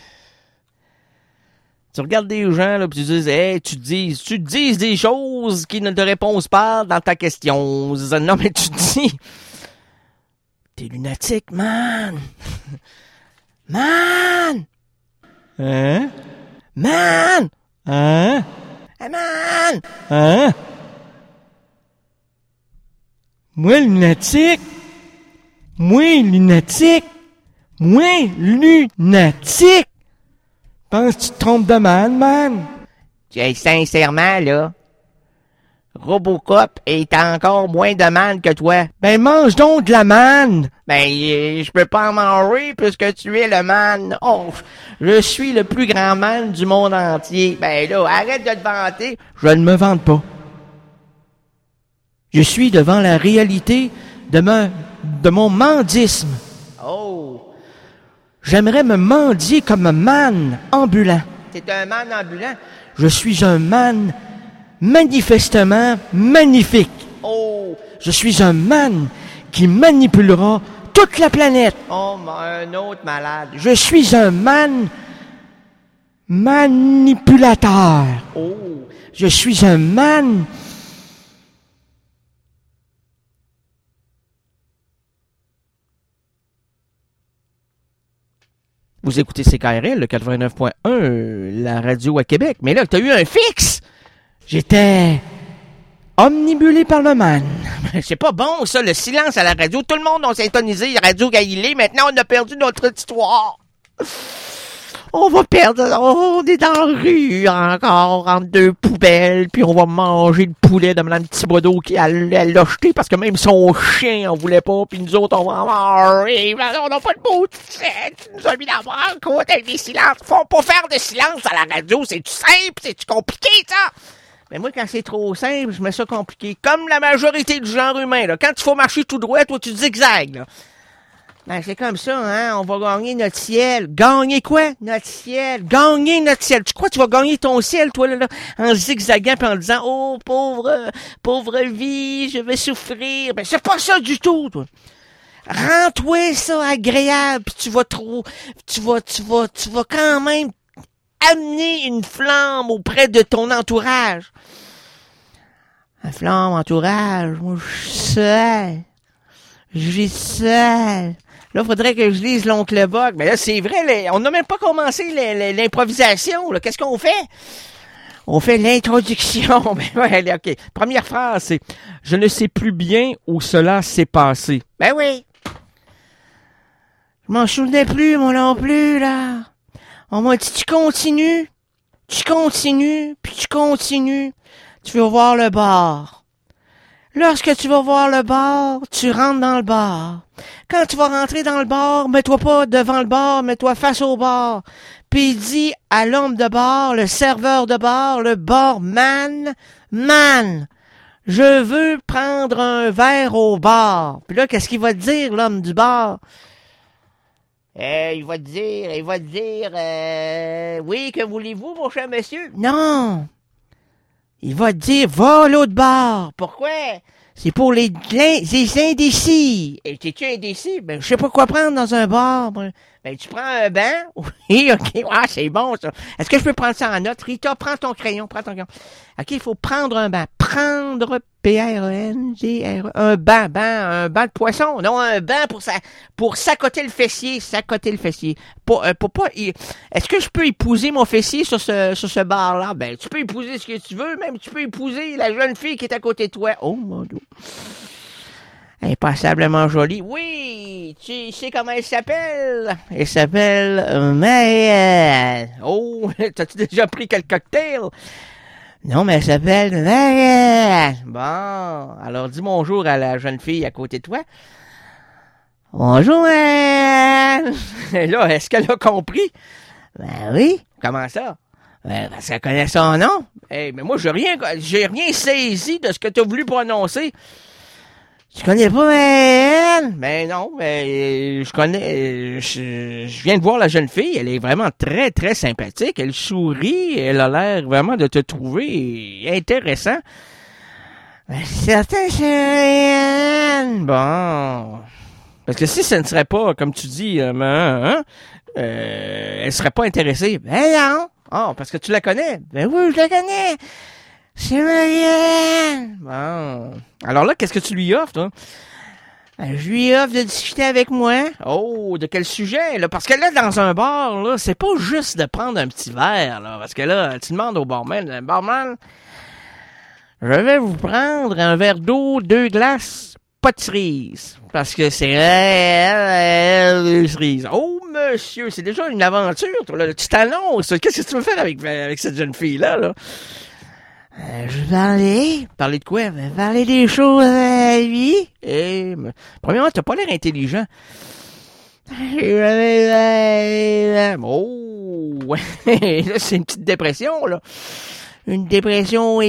Tu regardes des gens, là, pis tu dis, hey, tu te dis, tu te dis des choses qui ne te répondent pas dans ta question. Non, mais tu te dis, t'es lunatique, man. Man. Hein? Man. Hein? Hey, man. Hein? Moi, lunatique. Moi, lunatique. Moi, lunatique. Pense que tu te trompes de man, man? Hey, sincèrement, là, Robocop est encore moins de man que toi. Ben, mange donc de la man! Ben, euh, je peux pas en manger puisque tu es le man. Oh, je suis le plus grand man du monde entier. Ben là, arrête de te vanter. Je ne me vante pas. Je suis devant la réalité de, me, de mon mandisme. Oh! J'aimerais me mendier comme un man ambulant. T'es un man ambulant? Je suis un man manifestement magnifique. Oh! Je suis un man qui manipulera toute la planète. Oh, un autre malade. Je suis un man manipulateur. Oh! Je suis un man... Vous écoutez C K R L, le quatre-vingt-neuf point un, la radio à Québec. Mais là, t'as eu un fixe! J'étais omnibulé par le man. C'est pas bon, ça, le silence à la radio. Tout le monde a syntonisé Radio Galilée. Maintenant, on a perdu notre histoire. On va perdre, on est dans la rue encore, entre deux poubelles, puis on va manger le poulet de Mme Thibodeau qui elle, elle l'a jeté parce que même son chien en voulait pas, puis nous autres, on va en manger. On n'a pas de beau tu nous as mis dans la banque, avec des silences. Faut pas faire de silence à la radio, c'est-tu simple, c'est-tu compliqué, ça? Mais moi, quand c'est trop simple, je mets ça compliqué. Comme la majorité du genre humain, là. Quand il faut marcher tout droit, toi, tu zigzags, là. Ben, c'est comme ça, hein. On va gagner notre ciel. Gagner quoi? Notre ciel. Gagner notre ciel. Tu crois que tu vas gagner ton ciel, toi, là, là en zigzagant pis en disant, oh, pauvre, pauvre vie, je vais souffrir. Ben, c'est pas ça du tout, toi. Rends-toi ça agréable pis tu vas trop, tu vas, tu vas, tu vas quand même amener une flamme auprès de ton entourage. Un flamme, entourage, moi, je suis seul. Je vis seul. Là, faudrait que je lise l'oncle Buck. Mais là, c'est vrai, les, on n'a même pas commencé les, les, l'improvisation. Là. Qu'est-ce qu'on fait? On fait l'introduction. Ben ouais, OK. Première phrase, c'est « Je ne sais plus bien où cela s'est passé. » Ben oui. Je m'en souvenais plus, moi non plus, là. On m'a dit « Tu continues, tu continues, puis tu continues. Tu vas voir le bar. » Lorsque tu vas voir le bar, tu rentres dans le bar. Quand tu vas rentrer dans le bar, mets-toi pas devant le bar, mets-toi face au bar. Puis dis à l'homme de bar, le serveur de bar, le barman, man, je veux prendre un verre au bar. Puis là, qu'est-ce qu'il va te dire, l'homme du bar? Eh, il va te dire, il va te dire, euh, oui, que voulez-vous, mon cher monsieur? Non. Il va te dire, va à l'autre bar. Pourquoi? C'est pour les, les, les indécis. Et t'es-tu indécis? Ben, je sais pas quoi prendre dans un bar. Ben, tu prends un banc? Oui, OK. Ah, c'est bon, ça. Est-ce que je peux prendre ça en note? Rita, prends ton crayon, prends ton crayon. OK, il faut prendre un banc. Prendre, P R E N G R E, un banc, banc, un banc de poisson. Non, un banc pour ça, pour s'accoter le fessier, s'accoter le fessier. Pour, euh, pour pas, est-ce que je peux épouser mon fessier sur ce, sur ce bar-là? Ben, tu peux épouser ce que tu veux, même tu peux épouser la jeune fille qui est à côté de toi. Oh, mon Dieu. Elle est passablement jolie. Oui, tu sais comment elle s'appelle? Elle s'appelle euh, Marianne. Oh, t'as-tu déjà pris quel cocktail? Non, mais elle s'appelle Marianne. Bon, alors dis bonjour à la jeune fille à côté de toi. Bonjour, Marianne. Et là, est-ce qu'elle a compris? Ben oui. Comment ça? Ben, parce qu'elle connaît son nom. Hey, mais moi, j'ai rien, j'ai rien saisi de ce que tu as voulu prononcer. Tu connais pas Marianne? Ben non, mais je connais, je, je viens de voir la jeune fille, elle est vraiment très, très sympathique, elle sourit, elle a l'air vraiment de te trouver intéressant. Ben, c'est certain, c'est Marianne. Bon. Parce que si ce ne serait pas, comme tu dis, euh, hein, euh, elle serait pas intéressée. Ben non. Oh, parce que tu la connais? Ben oui, je la connais. C'est Marianne! Bon. Alors là, qu'est-ce que tu lui offres, toi? Ben, je lui offre de discuter avec moi. Oh, de quel sujet, là? Parce que là, dans un bar, là, c'est pas juste de prendre un petit verre, là. Parce que là, tu demandes au barman, barman, je vais vous prendre un verre d'eau, deux glaces, pas de cerise. Parce que c'est deux cerises. Oh, monsieur, c'est déjà une aventure, toi, là. Tu t'annonces. Qu'est-ce que tu veux faire avec, avec cette jeune fille-là, là? Euh, je vais parler. Parler de quoi? Je vais parler des choses à la vie. Et, mais, premièrement, t'as pas l'air intelligent. Oh, ouais. Là, c'est une petite dépression, là. Une dépression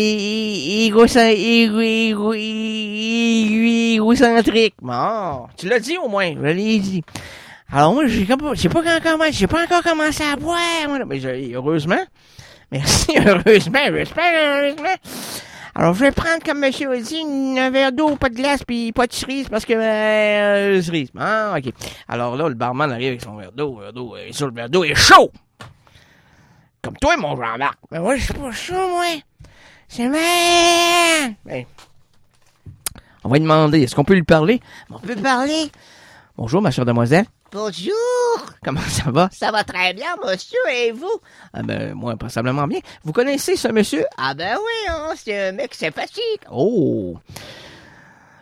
égocentrique. Bon, tu l'as dit au moins. Je l'ai dit. Alors, moi, j'ai comme, j'ai pas encore, j'ai pas encore commencé à boire, moi, mais j'ai, heureusement. Merci, heureusement, j'espère, heureusement. Alors, je vais prendre, comme monsieur a dit, un verre d'eau, pas de glace, puis pas de cerise, parce que, euh, cerise. Ah, OK. Alors là, le barman arrive avec son verre d'eau, verre d'eau, et sur le verre d'eau, il est chaud! Comme toi, mon Jean-Marc. Mais moi, je suis pas chaud, moi. C'est man! Ben, on va lui demander, est-ce qu'on peut lui parler? On peut parler. Bonjour, ma chère demoiselle. Bonjour! Comment ça va? Ça va très bien, monsieur, et vous? Ah ben, moi, passablement bien. Vous connaissez ce monsieur? Ah ben oui, hein, c'est un mec sympathique. Oh!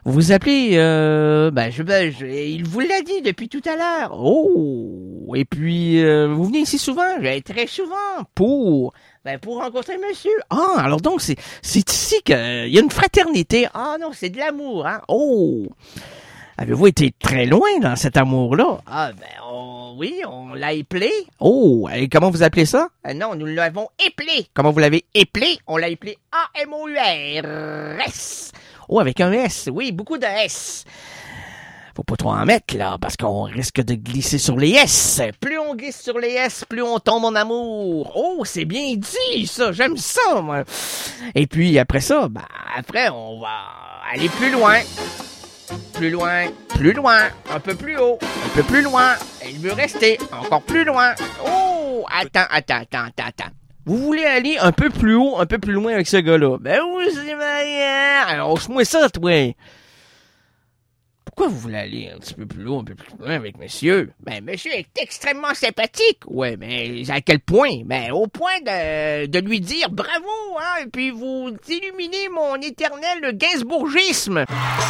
Vous vous appelez, euh, ben, je, ben, je, il vous l'a dit depuis tout à l'heure. Oh, et puis, euh, vous venez ici souvent? Je très souvent. Pour, ben, pour rencontrer monsieur. Ah, alors donc, c'est, c'est ici qu'il y a une fraternité. Ah non, c'est de l'amour, hein. Oh. Avez-vous été très loin dans cet amour-là? Ah, ben, on, oui, on l'a éplé. Oh, et comment vous appelez ça? Euh, non, nous l'avons éplé. Comment vous l'avez éplé? On l'a éplé A M O U R S. Oh, avec un S. Oui, beaucoup de S. Faut pas trop en mettre, là, parce qu'on risque de glisser sur les S. Plus on glisse sur les S, plus on tombe en amour. Oh, c'est bien dit, ça. J'aime ça, moi. Et puis, après ça, ben, après, on va aller plus loin. Plus loin, plus loin, un peu plus haut, un peu plus loin. Il veut rester encore plus loin. Oh, attends, attends, attends, attends, attends. Vous voulez aller un peu plus haut, un peu plus loin avec ce gars-là? Ben oui, c'est ma... Alors, lâche-moi ça, toi. Pourquoi vous voulez aller un petit peu plus haut, un peu plus loin avec monsieur? Ben, monsieur est extrêmement sympathique. Ouais, mais à quel point? Ben, au point de, de lui dire bravo, hein, et puis vous illuminez mon éternel gainsbourgisme.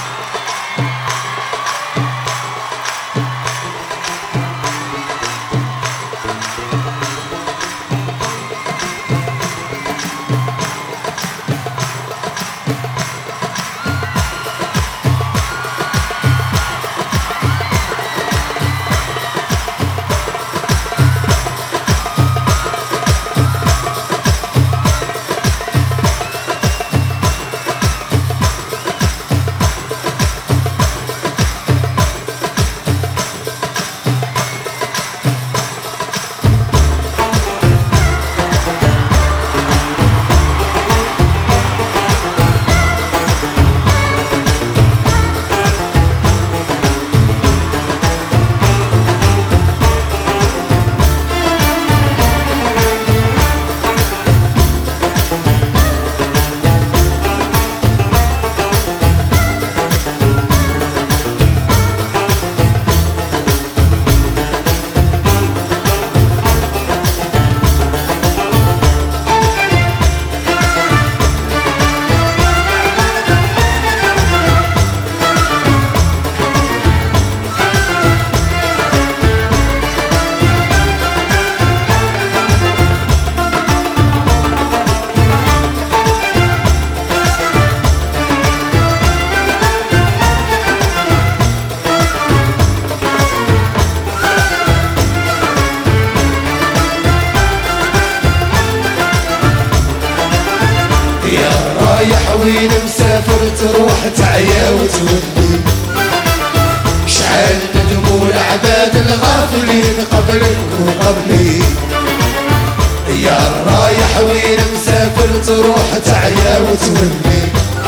وين مسافر تروح تعيا وتولي شعل ندموا العباد الغافلين قبلك وقبلي يا رايح وين مسافر تروح تعيا وتولي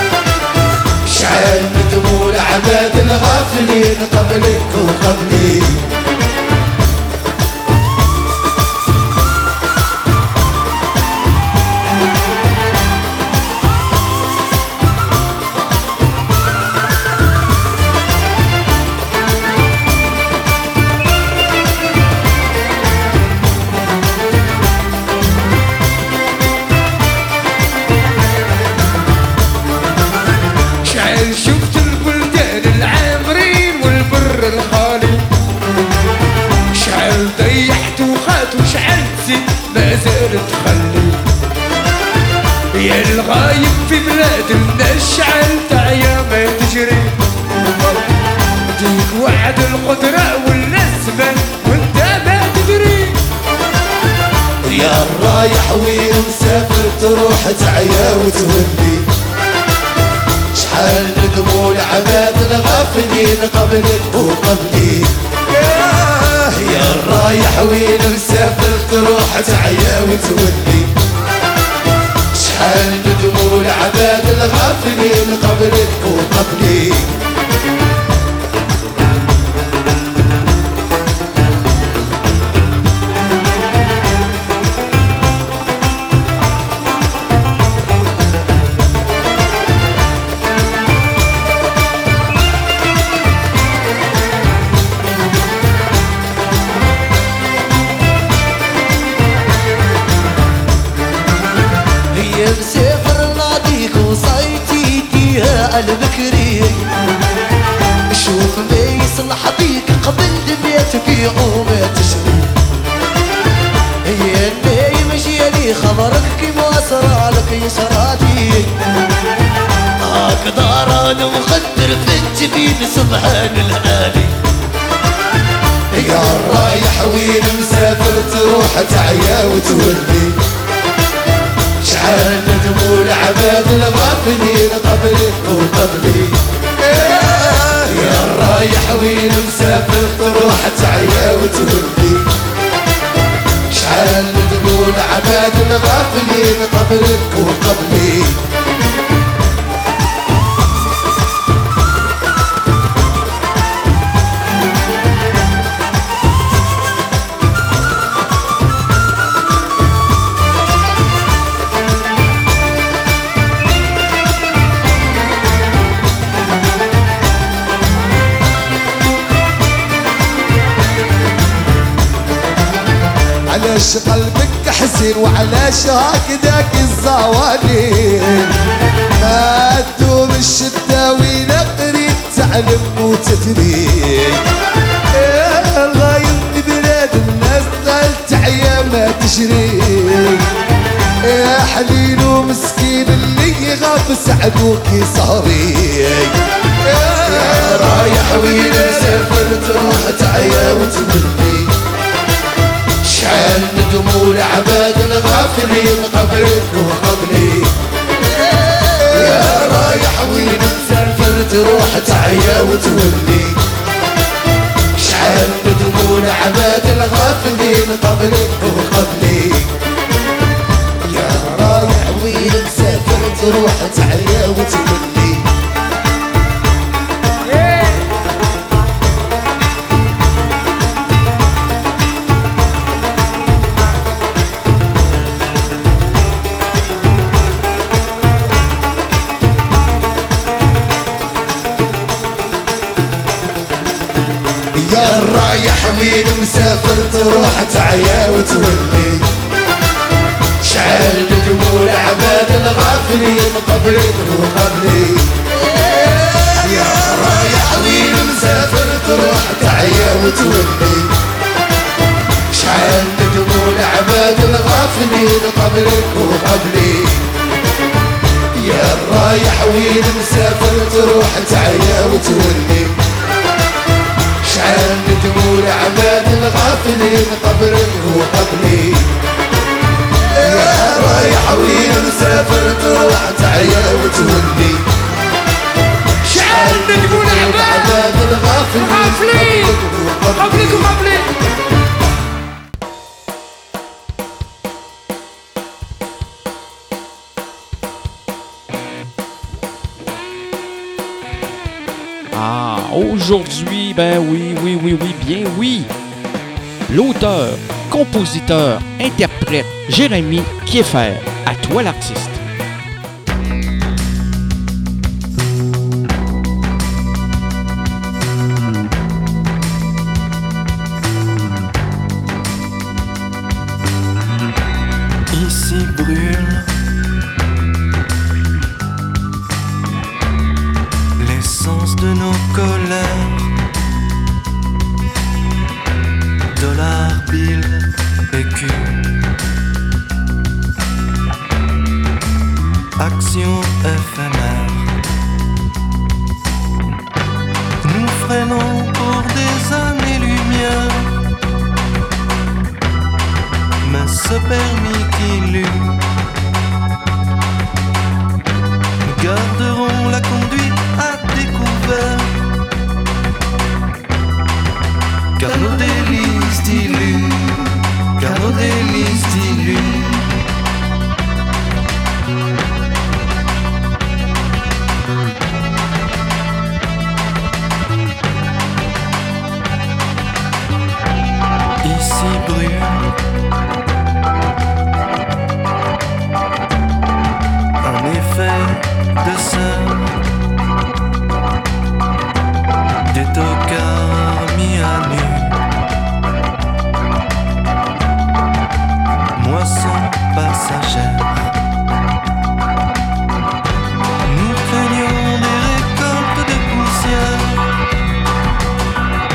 شعل ندموا العباد الغافلين قبلك وقبلي تخلي يا الغايب في بلاد النشعل تعيا ما تجري ديك وعد القدرة والنسبة وانت ما تدري يا الرايح وين مسافر تروح تعيا وتولي شحال ندموا العباد الغافلين قبلك وقبلي يا الرايح وين مسافر تروح تعيا وتولي شحال ندموا العباد الغافلين قبلك وقبلي مسافر ناديك وصيتي فيها البكري الحديقة قبل دنيا تبيع وما تشري هي اللي مشيالي خبرك كيما أسرالك يسراتي هكذا رانا مخدر في الجبين سبحان العالي يا رايح وين مسافر تروح تعيا وتولي شحال ندموا العباد الغافلين قبلك وقبلي يا رايح وين مسافر تروح تعيا وتولي شحال ندموا العباد الغافلين قبلك وقبلي علاش قلبك حزين وعلاش هكذاك الزوالين ما تدوم الشدة وين قريب تعلم وتدري الله يمني بلاد الناس تعيا ما تجري يا حليل ومسكين اللي غاب سعدوك صهري يا رايح وين مسافر تروح تعيا وتدري شحال ندموا العباد الغافلين قبلك وقبلي يا رايح وين مسافر تروح تعيا وتولي شحال ندموا العباد الغافلين قبلك وقبلي يا رايح وين مسافر تروح تعيا وتولي يا رايح وين مسافر تروح تعيا وتولي شحال ندموا العباد الغافلين قبلك وقبلي يا رايح وين مسافر تروح تعيا وتولي شحال ندموا العباد الغافلين قبلك وقبلي يا رايح وين مسافر تروح تعيا وتولي شحال ندموا العباد الغافلين قبلك وقبلي يا رايح وين مسافر تروح تعيا وتولي شحال ندموا العباد الغافلين قبلك وقبلي Ah, aujourd'hui, ben oui, oui, oui, oui, bien oui. L'auteur, compositeur, interprète, Jérémy Kieffer. À toi l'artiste. Ici brûle l'essence de nos colères. Dollars, billes, écus. Action éphémère. Nous freinons pour des années-lumière. Mais ce permis qui lue. Nous garderons la conduite à découvert. Car nos délices diluent. Car nos délices diluent. Ici brûle un effet de serre, des tocards mis à nu, moisson passagère. Nous craignons des récoltes de poussière,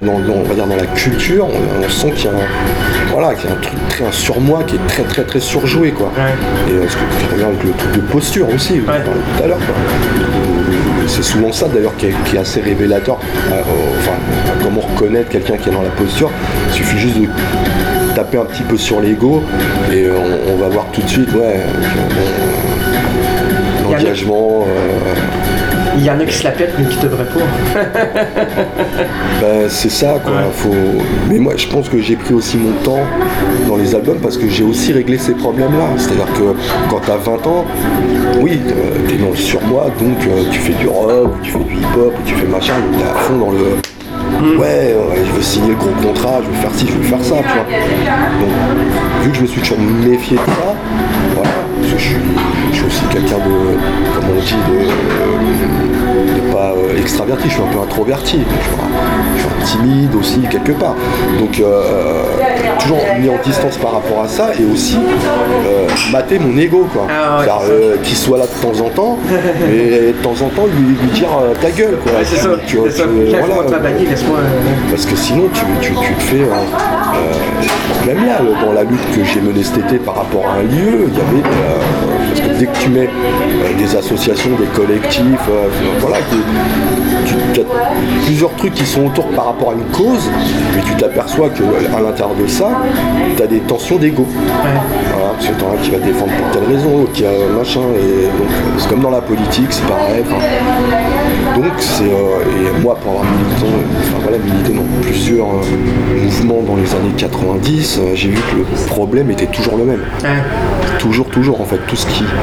Dans, dans, on va dire dans la culture, on, on sent qu'il y a un, voilà, qu'il y a un truc très, un surmoi qui est très très très surjoué quoi. Ouais. Et euh, ce que tu regardes avec le truc de posture aussi, ouais. On parlait tout à l'heure quoi. C'est souvent ça d'ailleurs qui est, qui est assez révélateur. Euh, euh, enfin, comment reconnaître quelqu'un qui est dans la posture, il suffit juste de taper un petit peu sur l'ego et on, on va voir tout de suite, ouais, euh, l'engagement. Euh, Il y en a qui se la pètent mais qui ne devraient pas. Ben, c'est ça quoi. Ouais. Faut... Mais moi je pense que j'ai pris aussi mon temps dans les albums parce que j'ai aussi réglé ces problèmes là. C'est-à-dire que quand t'as vingt ans, oui, t'es dans le surmoi, donc euh, tu fais du rock, tu fais du hip-hop, tu fais machin, donc t'es à fond dans le. Mmh. Ouais, ouais, je veux signer le gros contrat, je veux faire ci, je veux faire ça, tu vois. Donc, vu que je me suis toujours méfié de ça, voilà, parce que je suis, je suis aussi quelqu'un de, comme on dit, de, de, de pas euh, extraverti, je suis un peu introverti, je suis, un, je suis un timide aussi quelque part. Donc, euh, toujours mis en distance par rapport à ça et aussi euh, mater mon ego, quoi. Ah ouais, euh, qu'il soit là de temps en temps, et de temps en temps lui, lui dire euh, ta gueule, quoi. Ouais, c'est ça, tu, c'est tu, ça. Tu, voilà, travailler, laisse-moi. Parce que sinon, tu, tu, tu te fais. Euh, euh, même là, dans la lutte que j'ai menée cet été par rapport à un lieu, il y avait. Euh, parce que dès que tu mets euh, des associations, des collectifs, euh, voilà, tu, tu as plusieurs trucs qui sont autour par rapport à une cause, mais tu t'aperçois qu'à l'intérieur de ça, tu as des tensions d'ego. Ouais. Voilà, parce que t'en as un qui va défendre pour telle raison, qui a machin, et donc c'est comme dans la politique, c'est pareil. Donc c'est. Euh, et moi, pour avoir milité, enfin voilà, milité dans plusieurs euh, mouvements dans les années quatre-vingt-dix, euh, j'ai vu que le problème était toujours le même. Ouais. Toujours, toujours, en fait, tout ce qui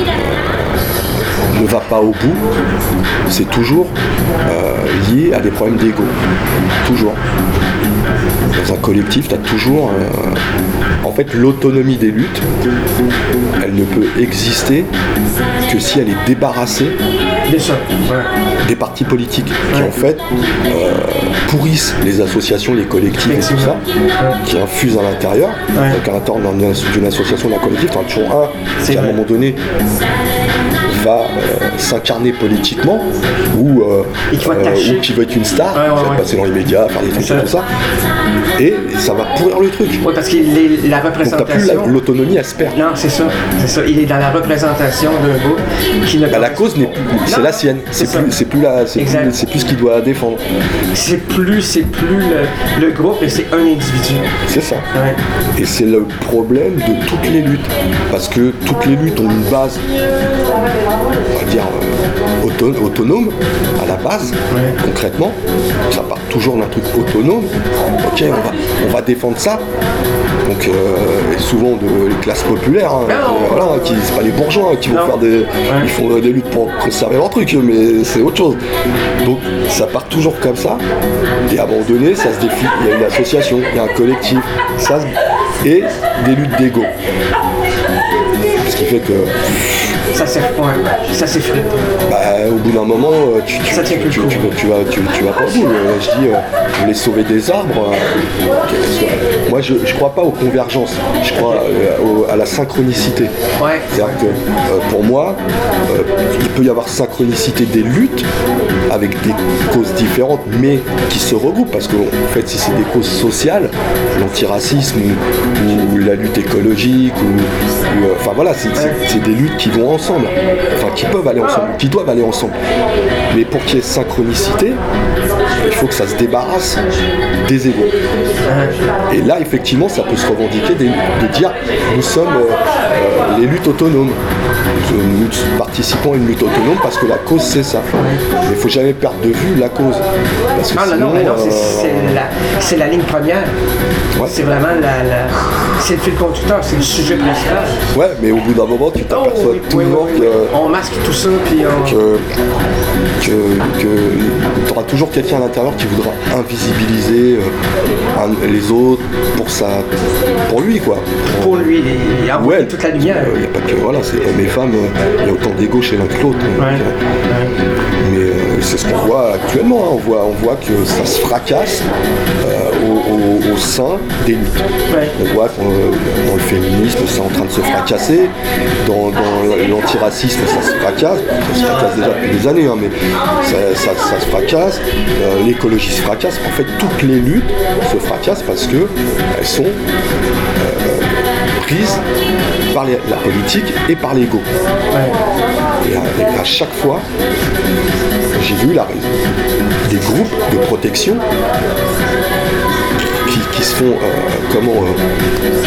euh, ne va pas au bout, c'est toujours euh, lié à des problèmes d'ego. Toujours. Dans un collectif, tu as toujours... Euh, en fait, l'autonomie des luttes, elle ne peut exister que si elle est débarrassée Déjà, ouais. des partis politiques qui, ouais. en fait, euh, pourrissent les associations, les collectifs et tout ça, ouais. qui infusent à l'intérieur. Ouais. Donc, à l'intérieur d'une association, d'un collectif, tu en as toujours un qui, à un moment donné, va euh, s'incarner politiquement ou, euh, euh, ou qui veut être une star, ouais, ouais, qui va ouais. passer dans les médias, faire des trucs et tout ça, et ça va pourrir le truc. Oui, parce que les, la représentation... Donc t'as plus la, l'autonomie, elle se perd. Non, c'est ça, c'est ça. Il est dans la représentation d'un groupe qui ne... Bah, la cause n'est plus... C'est non, la sienne. C'est, c'est, plus, c'est, plus la, c'est, plus, c'est plus ce qu'il doit défendre. C'est plus, c'est plus le, le groupe, et c'est un individu. C'est ça. Ouais. Et c'est le problème de toutes les luttes. Parce que toutes les luttes ont une base... on va dire euh, auton- autonome à la base, ouais. concrètement, ça part toujours d'un truc autonome. Ok, on va, on va défendre ça. Donc euh, et souvent de les classes populaires, hein, euh, voilà, qui, c'est pas les bourgeois hein, qui vont non. faire des, ouais. ils font des luttes pour conserver leur truc, mais c'est autre chose. Donc ça part toujours comme ça. Et à un moment donné, ça se défile. Il y a une association, il y a un collectif, ça et des luttes d'ego. Ce qui fait que ça c'est ouais, ça s'effrite. Bah, au bout d'un moment, tu, tu, ça tient tu, tu, tu, tu, vas, tu, tu vas pas au bout. Je dis, euh, les sauver des arbres. Euh, moi, je, je crois pas aux convergences. Je crois euh, au, à la synchronicité. Ouais. C'est-à-dire que euh, pour moi, euh, il peut y avoir synchronicité des luttes avec des causes différentes, mais qui se regroupent. Parce qu'en fait, si c'est des causes sociales, l'antiracisme ou, ou la lutte écologique, ou, ou euh, enfin voilà, c'est, c'est, c'est des luttes qui vont ensemble, enfin qui peuvent aller ensemble, qui doivent aller ensemble. Mais pour qu'il y ait synchronicité, il faut que ça se débarrasse des égos. Et là, effectivement, ça peut se revendiquer de, de dire nous sommes euh, euh, les luttes autonomes. Nous participons à une lutte autonome parce que la cause c'est ça. Mais il ne faut jamais perdre de vue la cause. Parce que ah, sinon, non, non, non, euh... c'est, c'est, la, c'est la ligne première. Ouais. C'est vraiment la, la, c'est le fil conducteur, c'est le sujet principal. Ouais, mais au bout d'un moment, tu t'aperçois oh, oui, toujours oui, oui, oui. que... On masque tout ça, puis on... Que, que, que tu auras toujours quelqu'un à l'intérieur qui voudra invisibiliser euh, un, les autres pour, sa, pour lui, quoi. Pour lui, il a ouais, toute la lumière. Il n'y a pas que... Voilà, c'est hommes et femmes, il y a autant d'ego chez l'un que l'autre. Ouais. Donc, euh, ouais. Mais euh, c'est ce qu'on voit actuellement, hein. on, voit, on voit que ça se fracasse euh, au, au, au sein des luttes. Ouais. On voit que euh, dans le féminisme, c'est en train de se fracasser, dans, dans l'antiracisme, ça se fracasse, ça se fracasse déjà depuis des années, hein, mais ça, ça, ça se fracasse, euh, l'écologie se fracasse, en fait toutes les luttes se fracassent parce qu'elles sont euh, prises par les, la politique et par l'ego. Ouais. Et, à, et à chaque fois, j'ai vu la, des groupes de protection qui, qui se font euh, comment euh,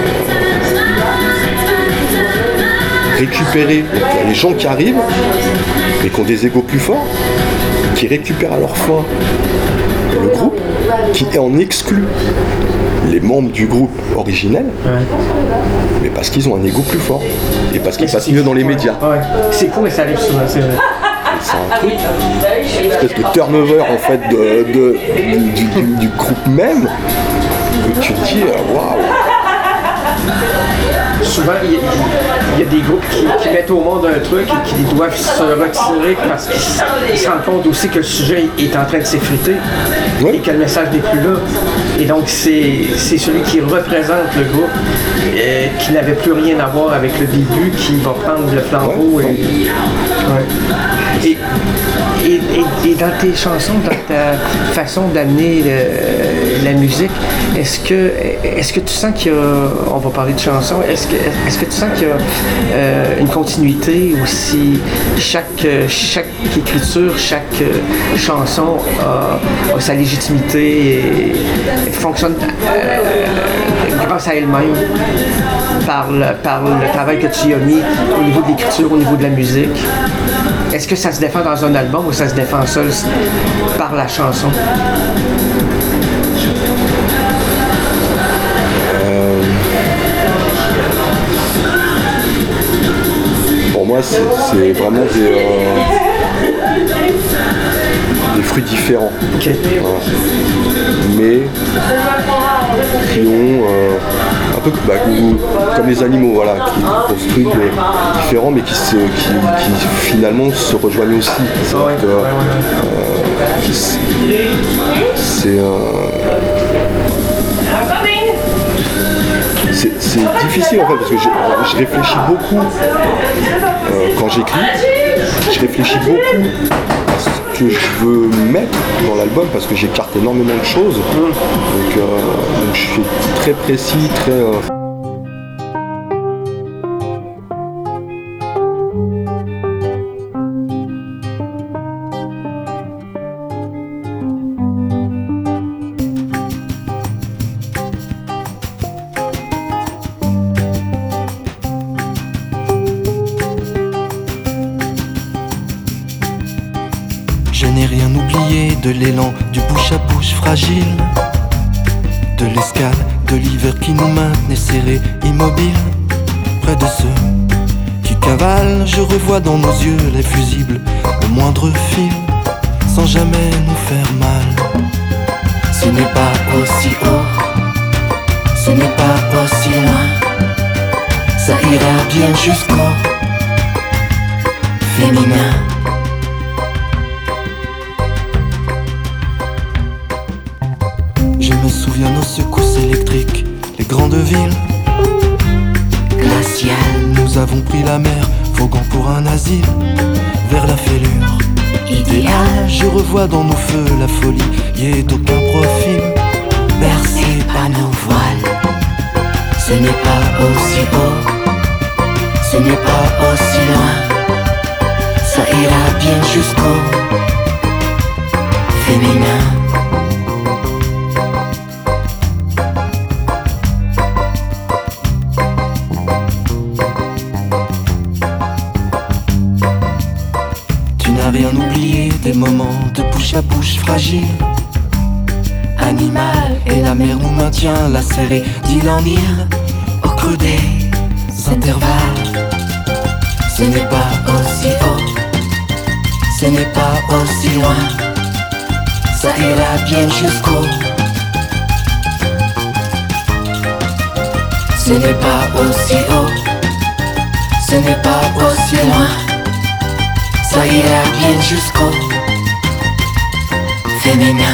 récupérer. Donc il y a les gens qui arrivent, mais qui ont des égos plus forts, qui récupèrent à leur fin le groupe, qui en exclut les membres du groupe originel, ouais. mais parce qu'ils ont un ego plus fort et parce qu'ils passent mieux dans les médias. Ouais. C'est cool, mais ça arrive souvent, c'est vrai. C'est un truc, une espèce de turnover en fait de, de, du, du, du groupe même, où tu te dis waouh. Souvent, il y, il y a des groupes qui, qui mettent au monde un truc et qui doivent se retirer parce qu'ils se rendent compte aussi que le sujet est en train de s'effriter oui. et que le message n'est plus là. Et donc, c'est, c'est celui qui représente le groupe, et qui n'avait plus rien à voir avec le début, qui va prendre le flambeau. Ouais. Et, ouais. et, et, et, et dans tes chansons, dans ta façon d'amener le, la musique, est-ce que, est-ce que tu sens qu'il y a, on va parler de chansons, est-ce que, est-ce que tu sens qu'il y a euh, une continuité aussi, chaque, chaque écriture, chaque euh, chanson a, a sa légitimité et fonctionne euh, grâce à elle-même par le, par le travail que tu y as mis au niveau de l'écriture, au niveau de la musique? Est-ce que ça se défend dans un album ou ça se défend seul par la chanson? Euh... Pour moi, c'est, c'est vraiment des, euh, des fruits différents. Okay. Voilà. Mais qui ont euh, un peu bah, comme les animaux, voilà, qui construisent des différents, mais qui, se, qui, qui finalement se rejoignent aussi. C'est vrai que euh, c'est, c'est, euh, c'est, c'est difficile en fait parce que je, je réfléchis beaucoup euh, quand j'écris. Je réfléchis beaucoup à ce que je veux mettre dans l'album parce que j'écarte énormément de choses. Donc, euh, donc je suis très précis, très... Euh... De l'élan, du bouche à bouche fragile, de l'escale, de l'hiver qui nous maintenait serrés, immobiles. Près de ceux qui cavalent, je revois dans nos yeux les fusibles, le moindre fil, sans jamais nous faire mal. Ce n'est pas aussi haut, ce n'est pas aussi loin, ça ira bien jusqu'au féminin. Je me souviens nos secousses électriques, les grandes villes glaciales. Nous avons pris la mer, voguant pour un asile, vers la fêlure idéale. Je revois dans nos feux la folie, y est d'aucun profil, bercé par nos voiles. Ce n'est pas aussi haut, ce n'est pas aussi loin, ça ira bien jusqu'au féminin. Rien oublié des moments de bouche à bouche fragile. Animal et la mer nous maintient lacérés d'île en île, au creux des intervalles. Ce n'est pas aussi haut, ce n'est pas aussi loin, ça ira bien jusqu'au. Ce n'est pas aussi haut, ce n'est pas aussi loin, ça ira bien jusqu'au Nenina.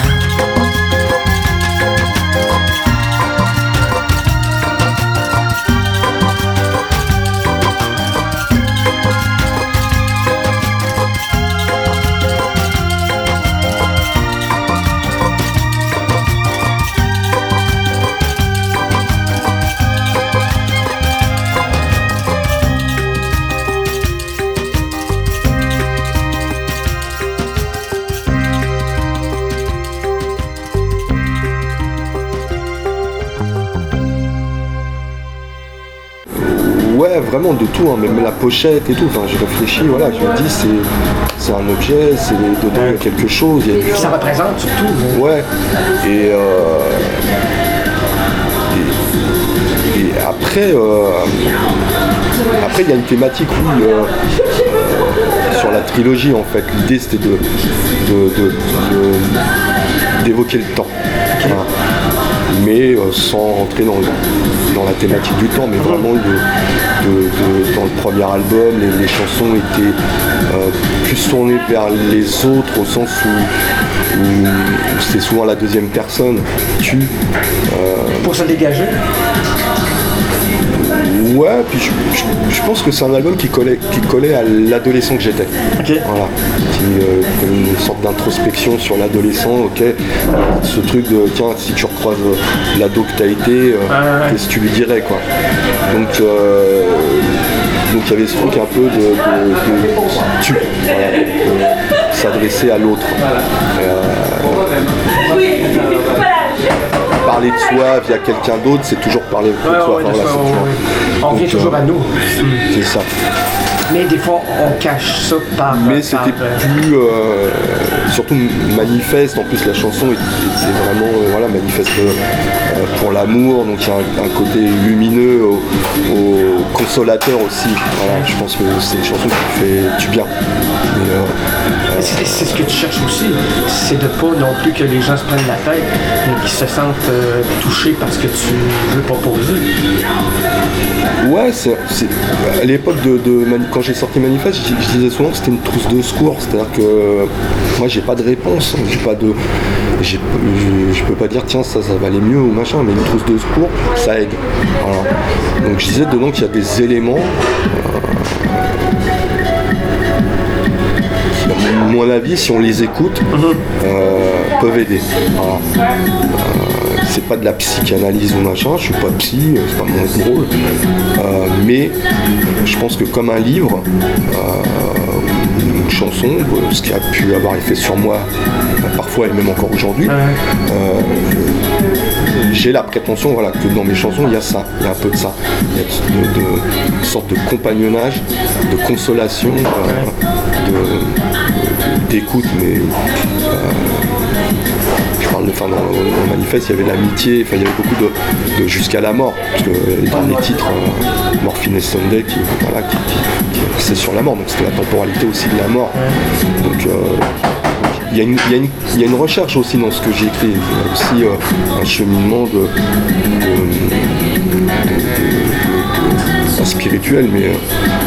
Ouais, vraiment de tout, hein, même la pochette et tout. Enfin, je réfléchis, voilà, je me dis, c'est, c'est un objet, c'est dedans il y a quelque chose. Il y a... Ça représente surtout. hein. Ouais. Et, euh, et, et après, euh, après il y a une thématique, oui, euh, euh, sur la trilogie en fait. L'idée c'était de, de, de, de- d'évoquer le temps. Voilà. Mais euh, sans rentrer dans, dans la thématique du temps, mais vraiment de, de- de- dans le premier album, les, les chansons étaient euh, plus tournées vers les autres au sens où, où c'est souvent la deuxième personne, tu. euh, Pour se dégager. Ouais, puis je, je- je pense que c'est un album qui collait, qui collait à l'adolescent que j'étais. Ok. Voilà. Qui, euh, comme une sorte d'introspection sur l'adolescent, ok. Euh, ce truc de tiens, si tu recroises euh, l'ado que t'as été, euh, ouais. qu'est-ce que tu lui dirais quoi. Donc euh, donc il y avait ce truc un peu de, de- de tu, voilà, de s'adresser à l'autre. Euh, parler de soi via quelqu'un d'autre, c'est toujours parler de Ouais, soi. ouais, Enfin, de voilà, soi, c'est ouais, toujours- ouais. On Donc, revient toujours euh, à nous. C'est ça. Mais des fois, on cache ça par. Mais par, c'était euh, plus, euh, surtout manifeste. En plus, la chanson était était vraiment, euh, voilà, manifeste euh, pour l'amour. Donc il y a un, un côté lumineux, au, au consolateur aussi. Voilà, je pense que c'est une chanson qui fait du bien. Et, euh, C'est c'est ce que tu cherches aussi, c'est de pas non plus que les gens se prennent la tête, mais qu'ils se sentent euh, touchés parce que tu veux pas poser. Ouais, c'est, c'est- à l'époque de, de Mani- quand j'ai sorti Manifeste, je, je disais souvent que c'était une trousse de secours. C'est-à-dire que euh, moi, j'ai pas de réponse, j'ai pas de, j'ai, je, je peux pas dire tiens ça, ça va aller mieux ou machin, mais une trousse de secours, ça aide. Voilà. Donc je disais dedans qu'il y a des éléments. euh, qui, à mon avis, si on les écoute, euh, peuvent aider. Voilà. C'est pas de la psychanalyse ou machin, je suis pas psy, c'est pas mon rôle. Euh, mais je pense que comme un livre, euh, une chanson, euh, ce qui a pu avoir effet sur moi, euh, parfois et même encore aujourd'hui, euh, j'ai la prétention voilà, que dans mes chansons il y a ça, il y a un peu de ça. Il y a de, de- une sorte de compagnonnage, de consolation, euh, de- de- d'écoute, mais euh, je parle de, enfin, dans, dans le manifeste, il y avait de l'amitié, enfin, il y avait beaucoup de, de jusqu'à la mort, parce que les derniers titres, euh, Morphine et Sunday, qui, voilà, qui, qui- qui- c'est sur la mort, donc c'était la temporalité aussi de la mort. Donc, euh, il y, a une, il, y a une, il y a une recherche aussi dans ce que j'ai écrit, il y a aussi euh, un cheminement de, de, de- de- de- pas spirituel, mais euh,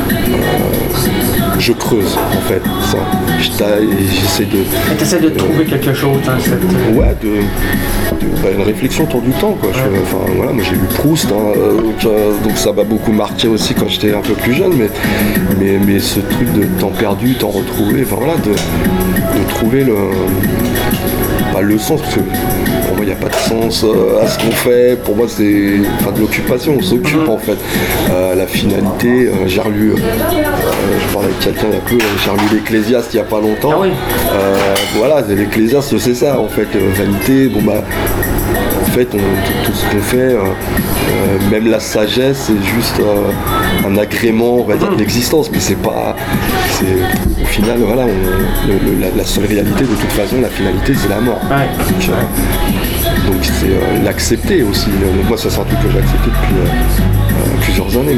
euh, je creuse en fait ça. Je taille et j'essaie de. Et t'essaies de trouver quelque chose dans cette. Ouais, de, de- bah, une réflexion autour du temps quoi. Je- enfin voilà, moi j'ai lu Proust, hein, euh, donc, euh, donc ça m'a beaucoup marqué aussi quand j'étais un peu plus jeune, mais, mais, mais ce truc de temps perdu, temps retrouvé, enfin voilà, de, de trouver le, bah, le sens, parce que pour moi il n'y a pas de sens euh, à ce qu'on fait, pour moi c'est enfin, de l'occupation, on s'occupe en fait. Euh, la finalité, euh, j'ai relu, euh, je parlais avec quelqu'un il y a peu, j'ai relu l'Ecclésiaste il n'y a pas longtemps. Ah oui. Euh, voilà, l'Ecclésiaste c'est ça en fait, euh, vanité, bon bah en fait on- tout, tout ce qu'on fait, euh, euh, même la sagesse c'est juste euh, un agrément on va dire de l'existence, mais c'est pas, c'est au final voilà, on- le- le- la, la seule réalité de toute façon, la finalité c'est la mort. Ouais. Donc, euh, donc c'est euh, l'accepter aussi. Euh, Moi ça c'est un truc que j'ai accepté depuis euh, euh, plusieurs années,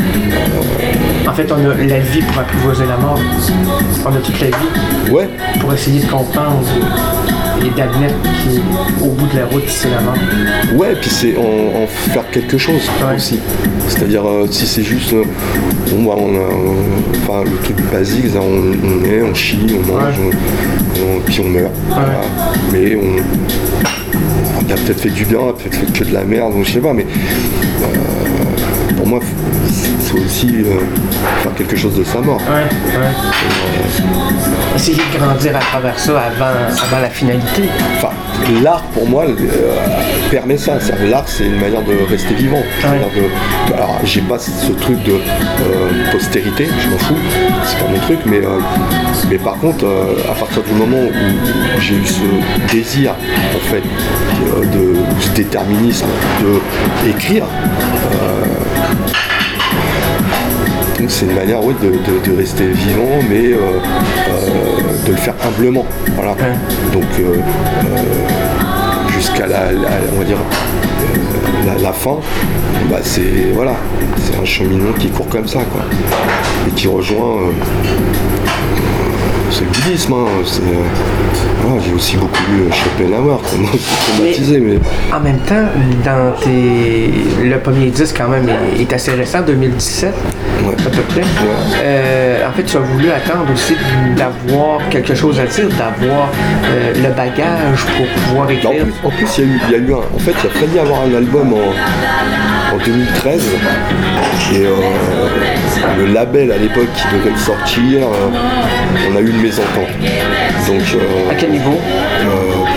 mais En fait, on a la vie pour apprivoiser la mort. On a toute la vie ouais, pour essayer de comprendre et d'admettre qu'au bout de la route, c'est la mort. Ouais, puis c'est en, en faire quelque chose Ouais. aussi. C'est-à-dire, euh, si c'est juste, euh, bon, bah, on a, euh, enfin, le truc basique, ça, on, on est, on chie, on mange, Ouais. on- on- puis on meurt. Voilà. Mais on, on a peut-être fait du bien, on a peut-être fait que de la merde, je sais pas, mais euh, pour moi, il faut aussi euh, faire quelque chose de sa mort. Ouais, ouais. Essayer de grandir à travers ça avant, avant la finalité. Enfin, l'art pour moi euh, permet ça. C'est-à-dire, l'art, c'est une manière de rester vivant. C'est-à-dire de- alors, j'ai pas ce truc de euh, postérité, je m'en fous, c'est pas mon truc, mais, euh, mais par contre, euh, à partir du moment où j'ai eu ce désir, en fait, de, de ce déterminisme de écrire, euh, donc c'est une manière ouais, de, de- de rester vivant, mais euh, euh, de le faire humblement. Voilà. Ouais. Donc euh, euh, jusqu'à la, la- on va dire euh, la, la fin, bah c'est voilà, c'est un cheminement qui court comme ça, quoi, et qui rejoint. euh, c'est le bouddhisme, hein, c'est, euh, voilà, j'ai aussi beaucoup lu euh, Schopenhauer, c'est moi aussi traumatisé, mais En même temps, dans tes... le premier disque quand même est, est assez récent, deux mille dix-sept ouais. à peu près. Euh, en fait, tu as voulu attendre aussi d'avoir quelque chose à dire, d'avoir euh, le bagage pour pouvoir En écrire. plus, en plus, il y a eu, il y a eu un. En fait, il a failli avoir un album en, en deux mille treize. Et euh, le label à l'époque qui devait le sortir, euh, on a eu une mésentente. Donc, euh, À quel niveau? euh,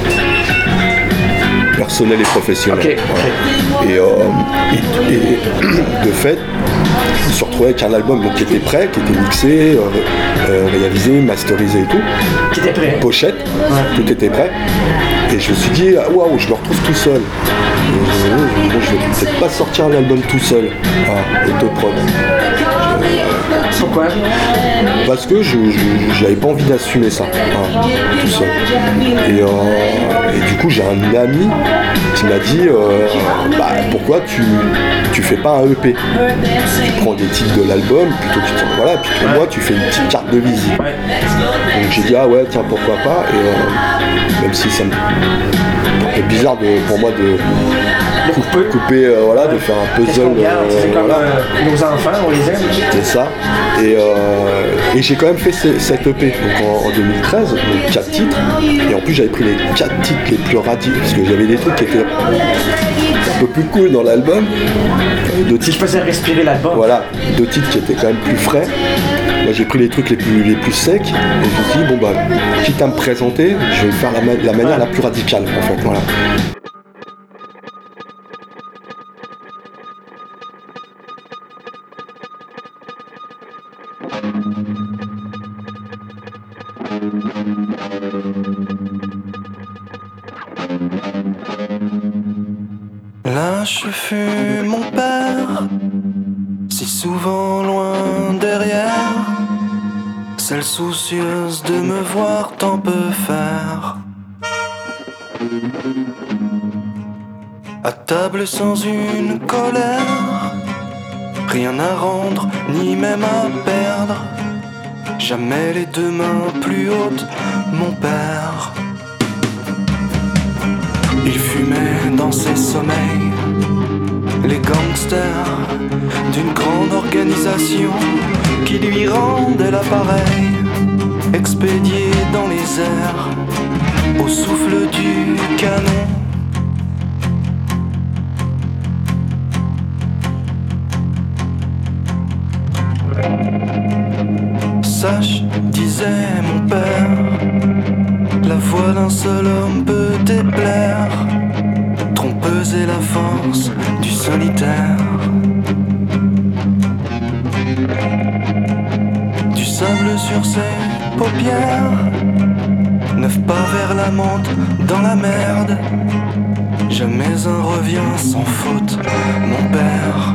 personnel et professionnel. Ok, Voilà. Et, euh, et- et de fait, je me suis retrouvé avec un album donc, qui était prêt, qui était mixé, euh, euh, réalisé, masterisé et tout. Qui était prêt? Pochette, tout était prêt. Et je me suis dit, ah, waouh, je me retrouve tout seul. Et je, je, bon, je vais peut-être pas sortir un album tout seul, ah, autoprod. Pourquoi? Parce que je je- j'avais pas envie d'assumer ça, ah, tout seul. Et, euh, et du coup, j'ai un ami qui m'a dit, euh, bah, pourquoi tu, tu fais pas un E P? Tu prends des titres de l'album, plutôt que tu, voilà, puis pour moi, tu fais une petite carte de visite. Donc j'ai dit, ah ouais, tiens, pourquoi pas. Et euh, même si ça me c'est bizarre de, pour moi de couper, couper euh, voilà, de faire un Qu'est-ce qu'on puzzle. garde? euh, C'est comme voilà. euh, nos enfants, on les aime. C'est ça. Et, euh, et j'ai quand même fait ce- cette E P donc en, en deux mille treize, donc quatre titres. Et en plus j'avais pris les quatre titres les plus radicaux, parce que j'avais des trucs qui étaient un peu plus cool dans l'album. Et d'autres Je titres, faisais respirer l'album. voilà, deux titres qui étaient quand même plus frais. Moi j'ai pris les trucs les plus, les plus secs et je me suis dit bon bah quitte à me présenter, je vais le faire la, ma- la manière la plus radicale en fait. Voilà. Lâche fut mon père, si souvent loin derrière, celle soucieuse de me voir tant peu faire. À table sans une colère, rien à rendre, ni même à perdre, jamais les deux mains plus hautes, mon père. Il fumait dans ses sommeils les gangsters d'une grande organisation qui lui rendait l'appareil, expédié dans les airs au souffle du canon. Sache, disait mon père, la voix d'un seul homme peut déplaire, trompeuse est la force du solitaire. Du sable sur ses paupières, neuf pas vers la monte dans la merde, jamais un revient sans faute, mon père.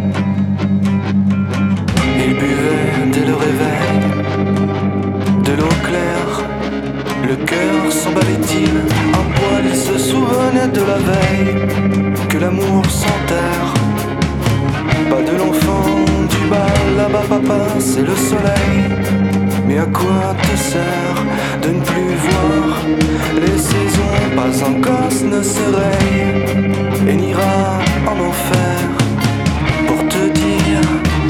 Il buvait dès le réveil de l'eau claire, le cœur s'emballait-il un poil, il se souvenait de la veille que l'amour s'enterre. Pas de l'enfant du bal, là-bas papa, c'est le soleil. Mais à quoi te sert de ne plus voir les en Corse ne se raye et n'ira en enfer pour te dire.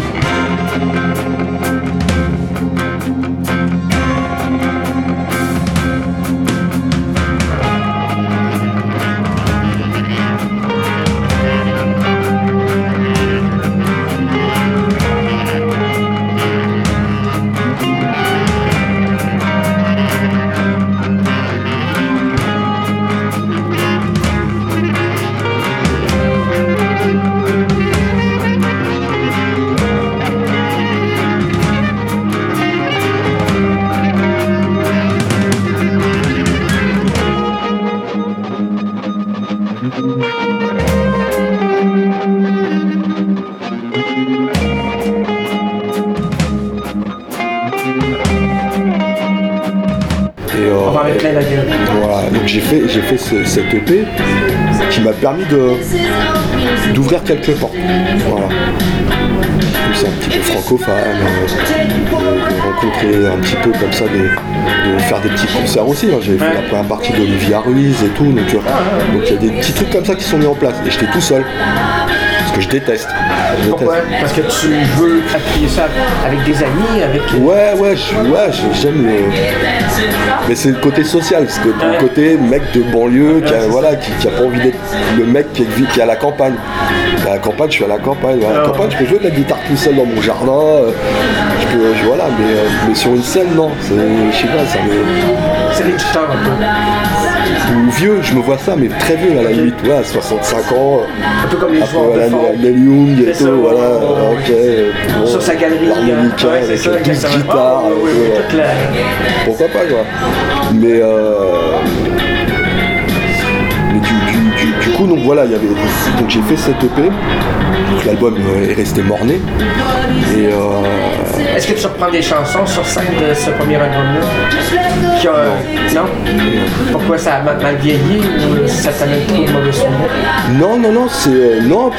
On va mettre plein la gueule. Voilà, donc j'ai fait, j'ai fait ce, cette E P qui m'a permis de d'ouvrir quelques portes. Voilà. C'est un petit peu francophone, euh, de, de rencontrer un petit peu comme ça, des, de faire des petits concerts aussi. Hein. J'avais fait la première partie d'Olivia Ruiz et tout, donc euh, donc il y a des petits trucs comme ça qui sont mis en place. Et j'étais tout seul. Parce que je déteste. Je déteste. Pourquoi? Parce que tu veux appuyer ça avec des amis, avec... Ouais, ouais, je- ouais, je- j'aime le... Mais c'est le côté social, c'est le Ouais. côté mec de banlieue qui a, Ouais, c'est voilà, qui, qui a pas envie d'être le mec qui est, qui est à la campagne. À la campagne, je suis à la campagne. À la Ah, campagne, je peux jouer de la guitare tout seul dans mon jardin. euh, Je peux, je- voilà, mais, euh, mais sur une scène, non. C'est- Je sais pas, ça me... C'est les guitares un peu. Ou vieux, je me vois ça, mais très vieux à la limite. Ouais, soixante-cinq ans. euh, Un peu comme les Un peu joueurs à la de fond. Neil Young et C'est ça, tout, ouais, voilà. ouais, ouais, Ok. euh, bon, Sur sa galerie. l'harmonica ouais, c'est avec ça, douze exactement. guitares. Ah, oui, oui, et oui, tout, toute la- pourquoi pas quoi. Mais euh, mais du, du, du, du coup donc voilà, il y avait donc j'ai fait cette E P. Donc l'album euh, est resté morné. Et euh, Est-ce que tu reprends des chansons sur scène de ce premier album-là? Qui a- non. Pourquoi ça a mal mal vieilli ou ça t'amène trop de mauvais souvenirs? non non non c'est euh, non.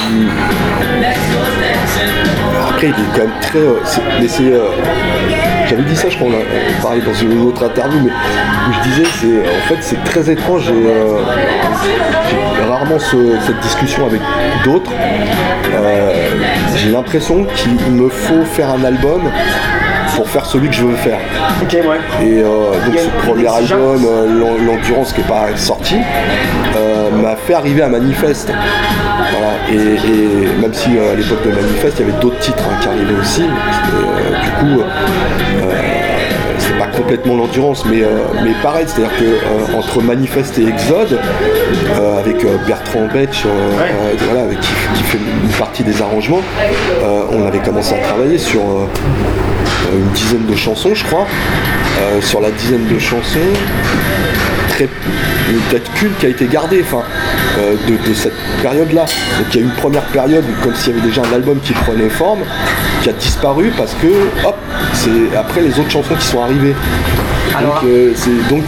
Après il est quand même très euh, c'est- mais c'est euh, j'avais dit ça, je crois, on a parlé dans une autre interview, mais où je disais, c'est en fait c'est très étrange. J'ai, euh, j'ai rarement ce- cette discussion avec d'autres. Euh, j'ai l'impression qu'il me faut faire un album pour faire celui que je veux faire. Ok, ouais. Et euh, Il donc y a ce une premier exigence. album, euh, L'en- l'Endurance, qui n'est pas sorti, euh, m'a fait arriver à Manifeste. Voilà. Et, et même si euh, à l'époque de Manifeste, il y avait d'autres titres hein, qui arrivaient aussi. Et, euh, du coup, euh, c'est pas complètement l'Endurance, mais, euh, mais pareil, c'est-à-dire que euh, entre Manifeste et Exode, euh, avec euh, Bertrand Betch, euh, Ouais. euh, voilà, avec qui, qui fait une partie des arrangements, euh, on avait commencé à travailler sur euh, une dizaine de chansons, je crois. Euh, sur la dizaine de chansons, très une tête culte qui a été gardée, enfin, euh, de, de cette période-là. Donc il y a eu une première période, comme s'il y avait déjà un album qui prenait forme, qui a disparu parce que, hop, c'est après les autres chansons qui sont arrivées. Alors- donc, euh, c'est donc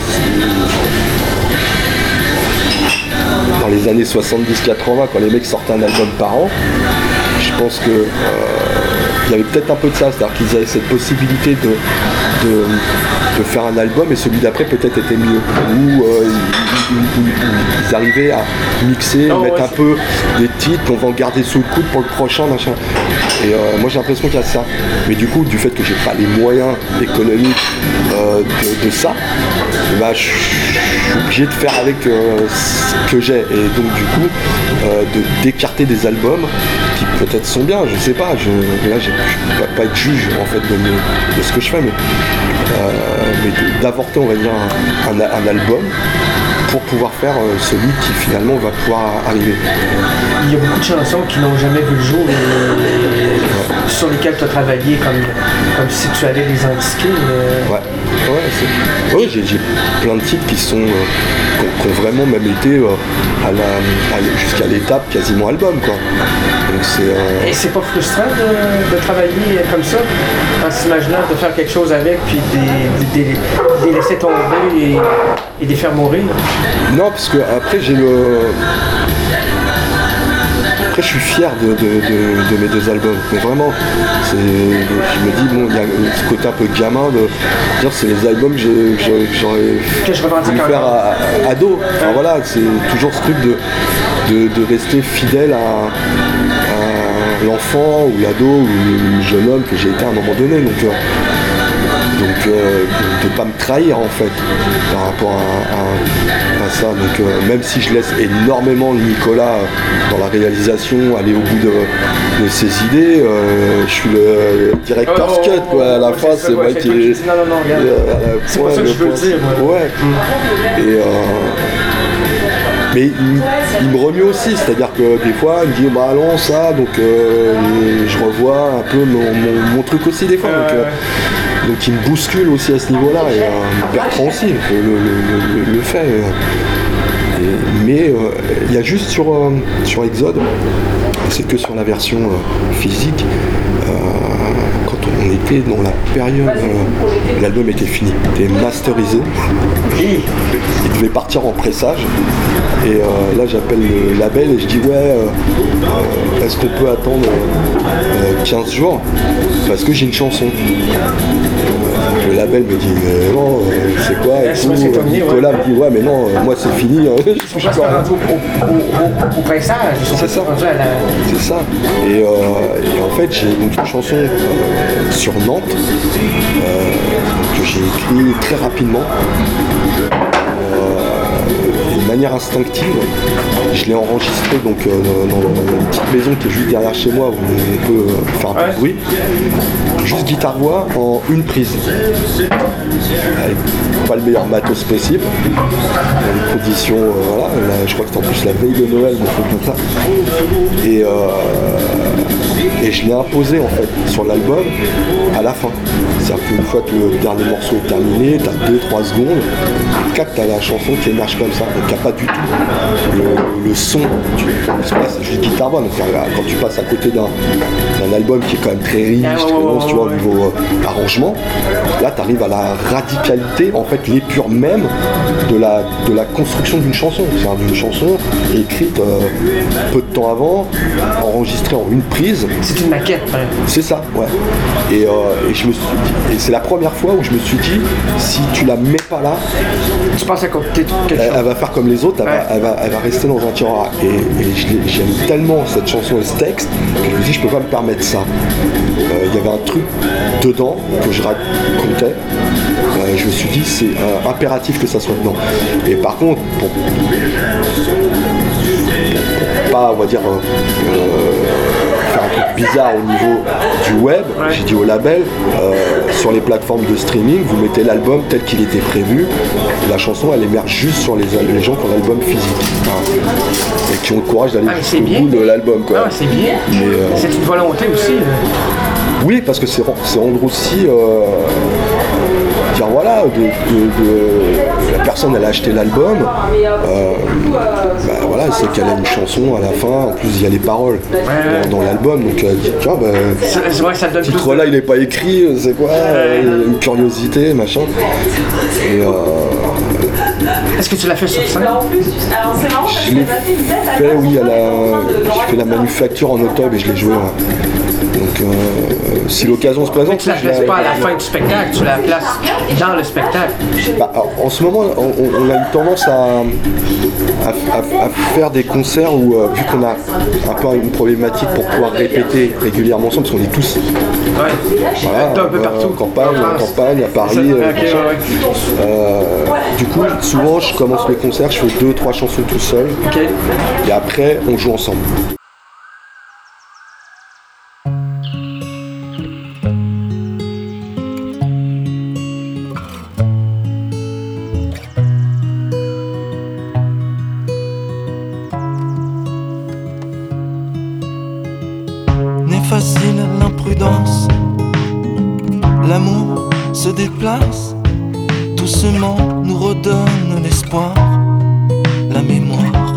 dans les années soixante-dix quatre-vingts, quand les mecs sortaient un album par an, je pense que euh, il y avait peut-être un peu de ça, c'est-à-dire qu'ils avaient cette possibilité de, de, de faire un album et celui d'après peut-être était mieux. Ou euh, ils, ils- ils- ils arrivaient à mixer, Non, mettre ouais, un peu des titres qu'on va en garder sous le coude pour le prochain, machin. Et euh, moi j'ai l'impression qu'il y a ça. Mais du coup, du fait que j'ai pas les moyens économiques euh, de, de ça, bah, je suis obligé de faire avec euh, ce que j'ai. Et donc du coup, euh, de d'écarter des albums qui peut-être sont bien, je sais pas. Je, là, j'ai- je ne peux pas être juge en fait de, mes- de ce que je fais, mais, euh, mais de- d'avorter, on va dire, un, un- un album pour pouvoir faire euh, celui qui finalement va pouvoir arriver. Il y a beaucoup de chansons qui n'ont jamais vu le jour et sur lesquelles tu as travaillé comme, comme si tu allais les indiquer. euh, Ouais, ouais, c'est- ouais, j'ai, j'ai plein de titres qui sont euh, qui ont, qui ont vraiment même été euh, à la, à l- jusqu'à l'étape quasiment album quoi. Donc c'est euh, Et c'est pas frustrant de, de travailler comme ça, en s'imaginant de faire quelque chose avec, puis de, de- de- de les laisser tomber et, et de les faire mourir. non parce que après j'ai le après, je suis fier de, de, de, de mes deux albums. Mais vraiment, c'est, je me dis, bon, il y a ce côté un peu gamin de dire c'est les albums que j'ai, que j'aurais Que je revendique voulu faire encore. à, à ado. Enfin voilà, c'est toujours ce truc de, de, de rester fidèle à, à l'enfant ou l'ado ou le jeune homme que j'ai été à un moment donné. Donc, euh, donc euh, de ne pas me trahir en fait par rapport à, à, à ça. Donc euh, même si je laisse énormément Nicolas dans la réalisation aller au bout de, de ses idées, euh, je suis le director's Oh, cut quoi. À la ouais, fin c'est ça, c'est ouais, moi c'est qui toi est. qui dis, non, non, non, regarde. euh, C'est pas ça que je veux point- dire, moi. Ouais. Et euh, mais il, il me remue aussi, c'est-à-dire que des fois il me dit bah allons ça, donc euh, je revois un peu mon, mon, mon truc aussi des fois. Donc, euh, donc il me bouscule aussi à ce niveau-là et euh, Bertrand aussi le, le, le, le, le fait. euh, et- mais euh, il y a juste sur, euh, sur Exode, c'est que sur la version euh, physique, euh, quand on était dans la période, euh, l'album était fini, était masterisé, il devait partir en pressage. Et euh, là j'appelle le label et je dis ouais, euh, euh, est-ce qu'on peut attendre euh, quinze jours parce que j'ai une chanson. Le label me dit mais non, euh, c'est quoi et Ouais, tout. c'est terminé, ouais. Nicolas me dit ouais mais non, euh, moi c'est fini. Faut pas se faire rendre au, au, au, au pressage. Ils sont C'est ça. rendus à la- C'est ça. Et, euh, et en fait, j'ai donc une chanson euh, sur Nantes euh, que j'ai écrite très rapidement, euh, de manière instinctive. Je l'ai enregistrée donc euh, dans, dans une petite maison qui est juste derrière chez moi où on peut euh, faire un peu de bruit. Juste guitare-voix en une prise. Avec pas le meilleur matos possible. Dans des conditions, euh, voilà. Là, je crois que c'était en plus la veille de Noël, donc truc comme ça. Et, euh, et je l'ai imposé en fait sur l'album à la fin. C'est-à-dire qu'une fois que le dernier morceau est terminé, t'as deux trois secondes, et quatre, t'as la chanson qui émerge comme ça. Donc il n'y a pas du tout le, le son. Tu, parce que là, c'est juste guitare-voix. Donc quand tu passes à côté d'un, d'un album qui est quand même très riche, Ah, ouais, très ouais, dense, ouais, tu vois, au ouais. niveau euh, arrangement, là tu arrives à la radicalité, en fait l'épure même de la, de la construction d'une chanson. C'est-à-dire d'une chanson écrite euh, peu de temps avant, enregistrée en une prise. C'est une maquette. Ouais. C'est ça, ouais. Et, euh, et je me suis dit- et c'est la première fois où je me suis dit, si tu la mets pas là, Tu penses à côté de quelque elle, chose. elle va faire comme les autres, elle, Ouais. va, elle, va, elle va rester dans un tiroir. Et, et je l'ai- j'aime tellement cette chanson et ce texte que je me dis, je peux pas me permettre ça. Euh, Il y avait un truc dedans que je racontais. Euh, je me suis dit, c'est euh, impératif que ça soit dedans. Et par contre, pour, pour pas, on va dire, euh, euh, faire un truc bizarre au niveau du web, j'ai dit au label, euh, sur les plateformes de streaming, vous mettez l'album tel qu'il était prévu. La chanson, elle émerge juste sur les, les gens qui ont l'album physique. Voilà. Et qui ont le courage d'aller Ah, mais c'est jusqu'au bien. bout de l'album. Quoi. Ah, c'est bien. Mais, euh, C'est une volonté aussi. là. oui, parce que c'est, c'est rendre aussi. Euh, dire voilà, de, de- de- la personne elle a acheté l'album, euh, bah, voilà, elle sait qu'elle a une chanson à la fin, en plus il y a les paroles dans, dans l'album, donc elle dit tiens, bah, C'est c'est vrai que ça donne ce plus. titre-là il n'est pas écrit, c'est quoi, euh, une curiosité, machin. Et euh, Est-ce que tu l'as fait sur scène? je l'ai fait, oui, à la, j'ai fait la manufacture en octobre et je l'ai joué. Ouais. Donc, euh, si l'occasion se présente, Tu la je places la- pas à la fin du spectacle, tu la places dans le spectacle. Bah, alors, en ce moment, on, on a une tendance à, à, à- à faire des concerts où, euh, vu qu'on a un peu une problématique pour pouvoir répéter régulièrement ensemble, parce qu'on est tous Ouais. voilà, T'es un peu euh, partout. en campagne, En en France. campagne, à Paris. Ça, euh, ok, ouais, ouais. euh, du coup, souvent, je commence mes concerts, je fais deux, trois chansons tout seul, Ok. et après, on joue ensemble. N'est facile l'imprudence, l'amour se déplace, doucement nous redonne l'espoir, la mémoire.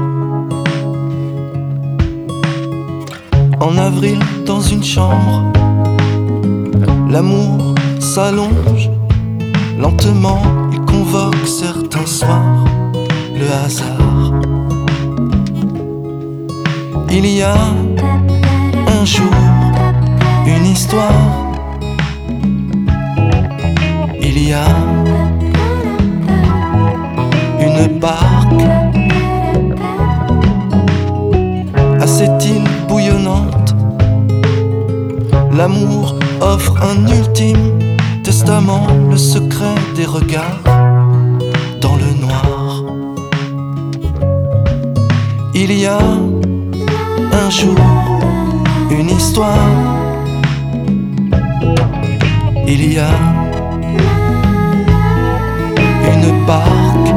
En avril dans une chambre, l'amour s'allonge, lentement il convoque certains soirs, le hasard. Il y a un jour une histoire. Il y a une barque à cette île bouillonnante. L'amour offre un ultime testament, le secret des regards dans le noir. Il y a un jour une histoire. Il y a une barque.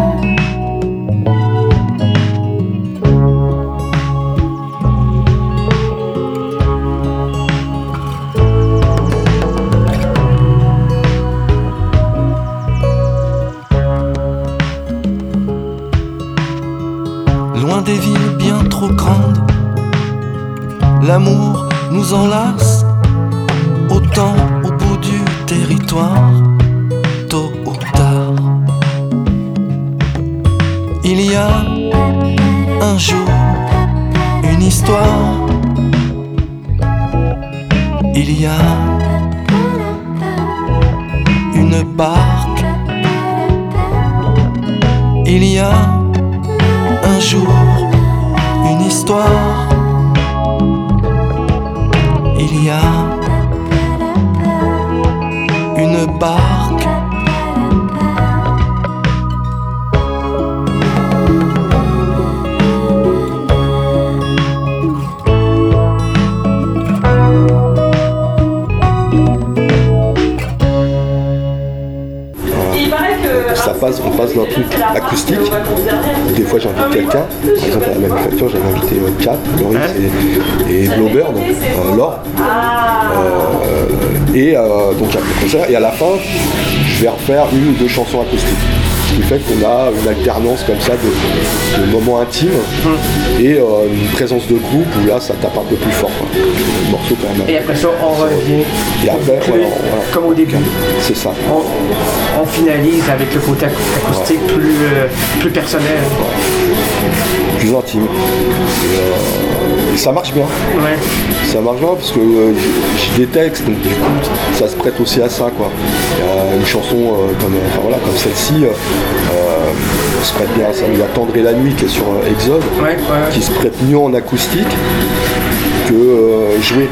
Loin des villes bien trop grandes, l'amour nous enlace, autant au bout du territoire, tôt ou tard. Il y a un jour une histoire. Il y a une barque. Il y a un jour une histoire. Il y a une barque. Ça passe, on passe d'un truc acoustique. Des fois j'invite quelqu'un, par exemple à la manufacture j'avais invité euh, Cap, Loris et, et Blowbird, euh, Laure. Euh, et euh, donc après le concert, et à la fin je vais refaire une ou deux chansons acoustiques. Ce qui fait qu'on a une alternance comme ça de, de moments intimes et euh, une présence de groupe où là ça tape un peu plus fort, quoi. Le morceau quand même. Et après ça on revient. Et après, plus, voilà, voilà. Comme au début. C'est ça. On, on finalise avec le côté acoustique ouais. plus, euh, plus personnel. Ouais. Plus intime. Et, euh, et ça marche bien. Ouais. Ça marche bien parce que euh, j'ai des textes, donc du coup ça se prête aussi à ça, quoi. Il y a une chanson euh, comme, enfin, voilà, comme celle-ci. Euh, Euh, se prête bien à ça. Il y a Tendre et la nuit qui est sur euh, Exode, ouais, ouais, ouais. qui se prête mieux en acoustique que euh, jouer.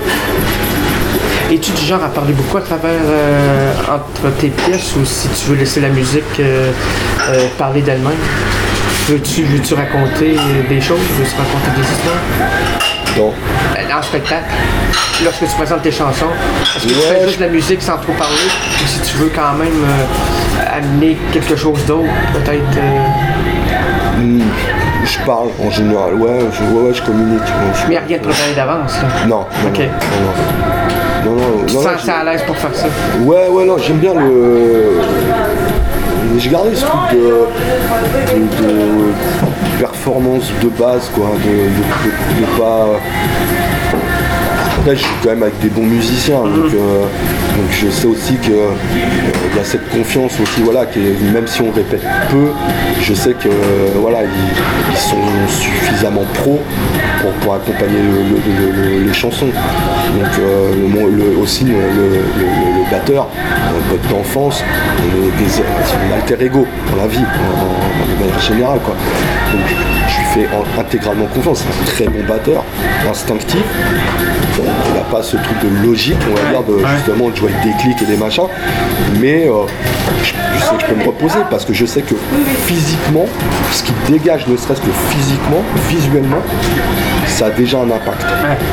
Es-tu du genre à parler beaucoup à travers euh, entre tes pièces ou si tu veux laisser la musique euh, euh, parler d'elle-même? Veux-tu, veux-tu raconter des choses? Veux-tu raconter des histoires? Non. Dans le spectacle, lorsque tu présentes tes chansons, est-ce que ouais, tu fais juste de la musique sans trop parler? Ou si tu veux quand même euh, amener quelque chose d'autre, peut-être... Euh... Mmh, je parle en général, ouais, je, ouais, ouais, je communique. Ouais, je... Mais il n'y a rien de préparé d'avance, là? Non, non, ok. Non, non, non. non, tu non, sens non, ça à l'aise pour faire ça? Ouais, ouais, non, j'aime bien le... J'ai gardé ce truc de, de, de performance de base, quoi, de, de, de, de pas... Après, je suis quand même avec des bons musiciens, donc, euh, donc je sais aussi qu'il euh, y a cette confiance aussi, voilà, que même si on répète peu, je sais que euh, voilà, ils, ils sont suffisamment pros pour, pour accompagner le, le, le, les chansons. Donc euh, le, le, aussi le, le, le, le batteur, un pote d'enfance, on est des, c'est un alter ego dans la vie, en, en, de manière générale, quoi. Donc je lui fais en, intégralement confiance. C'est un très bon batteur, instinctif. Il n'a pas ce truc de logique, on va dire, de justement de jouer avec des clics et des machins, mais euh, je, je sais que je peux me reposer parce que je sais que physiquement, ce qui dégage, ne serait-ce que physiquement, visuellement, ça a déjà un impact.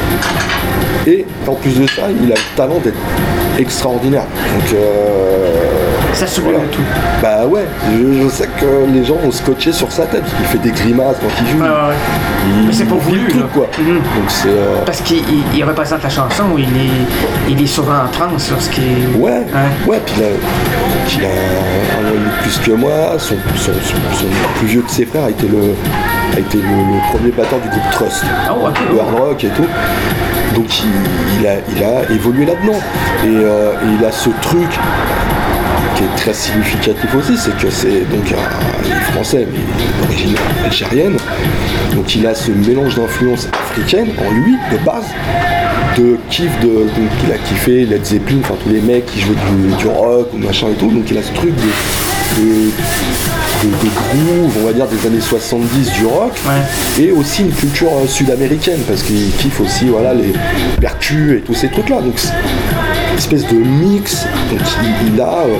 Et en plus de ça, il a le talent d'être extraordinaire. Donc euh, ça sublime voilà. Tout. Bah ouais, je, je sais que les gens vont scotcher sur sa tête. Il fait des grimaces quand il joue. Ah ouais. Il, Mais c'est pas voulu, tout, quoi. Mm-hmm. Donc c'est. Euh... Parce qu'il il, il représente la chanson où il est, il est souvent en transe lorsqu'il. Ouais. Hein? Ouais. Puis il a, il a un an et demi de plus que moi. Son, son, son, son plus vieux de ses frères a été le, a été le, le premier batteur du groupe Trust. Oh, okay. De hard rock et tout. Donc il, il, a, il a évolué là-dedans. Et, euh, et il a ce truc qui est très significatif aussi, c'est que c'est donc un, il est français, mais d'origine algérienne. Donc il a ce mélange d'influences africaines en lui, de base, de kiff, de, donc il a kiffé Led Zeppelin, enfin tous les mecs qui jouaient du, du rock ou machin et tout, donc il a ce truc de, de, de, de groove, on va dire des années soixante-dix du rock, ouais. Et aussi une culture euh, sud-américaine, parce qu'il kiffe aussi voilà, les percus et tous ces trucs là, donc c'est une espèce de mix, donc il, il a... Euh,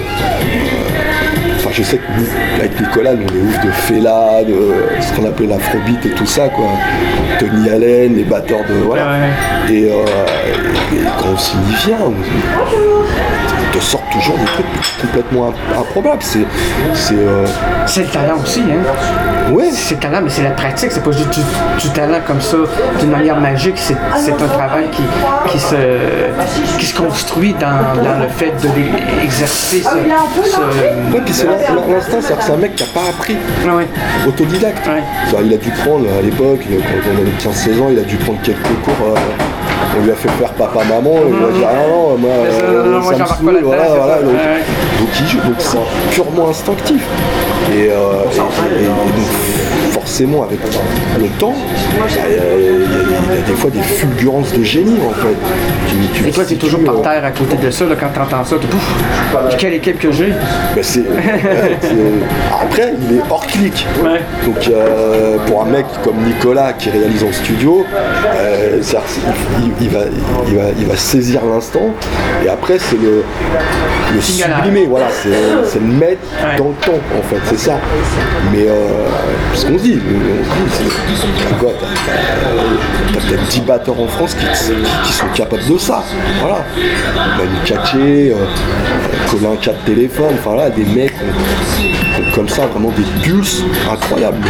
Enfin, je sais que nous, avec Nicolas, nous, on est ouf de Fela, de ce qu'on appelait l'afrobeat et tout ça, quoi. Tony Allen, les batteurs de... Voilà. Ouais, ouais. Et, euh, et quand on s'y vient, on, on te sort toujours des trucs complètement improbables. C'est... C'est, euh... c'est le talent aussi, hein? Ouais. C'est le talent, mais c'est la pratique. C'est pas juste du, du talent comme ça, d'une manière magique. C'est, c'est un travail qui, qui, se, qui se construit dans, dans le fait de l'exercer ce... ce ouais, puis c'est l'instinct, c'est-à-dire que c'est un mec qui n'a pas appris, ah ouais. autodidacte. Ouais. Il a dû prendre, à l'époque, quand on avait quinze seize ans, il a dû prendre quelques cours. Euh, on lui a fait faire papa-maman, mmh. Il a dit ah non, moi, euh, ça, ça me saoule, voilà, voilà. Donc, ouais. donc il joue, donc c'est purement instinctif. Et, euh, et, et, et donc forcément, avec le temps, il y, a, il, y a, il y a des fois des fulgurances de génie en fait. Tu, tu et toi, tu es toujours par terre à côté de ça, là, quand tu entends ça, tu pouf, quelle équipe que j'ai? Ben c'est, ouais, c'est... Après, il est hors clic. Ouais. Donc, euh, pour un mec comme Nicolas qui réalise en studio, euh, il, il, va, il, va, il va saisir l'instant et après, c'est le, le sublimer. Voilà, c'est, c'est le mettre ouais. dans le temps, en fait, c'est ça. Mais, euh, ce qu'on dit, on se dit, c'est quoi, t'as, t'as, t'as peut-être dix batteurs en France qui, qui, qui sont capables de ça. Voilà. Manu Katché, euh, Colin quatre téléphone, enfin là, des mecs ont, ont comme ça vraiment des pulses incroyables.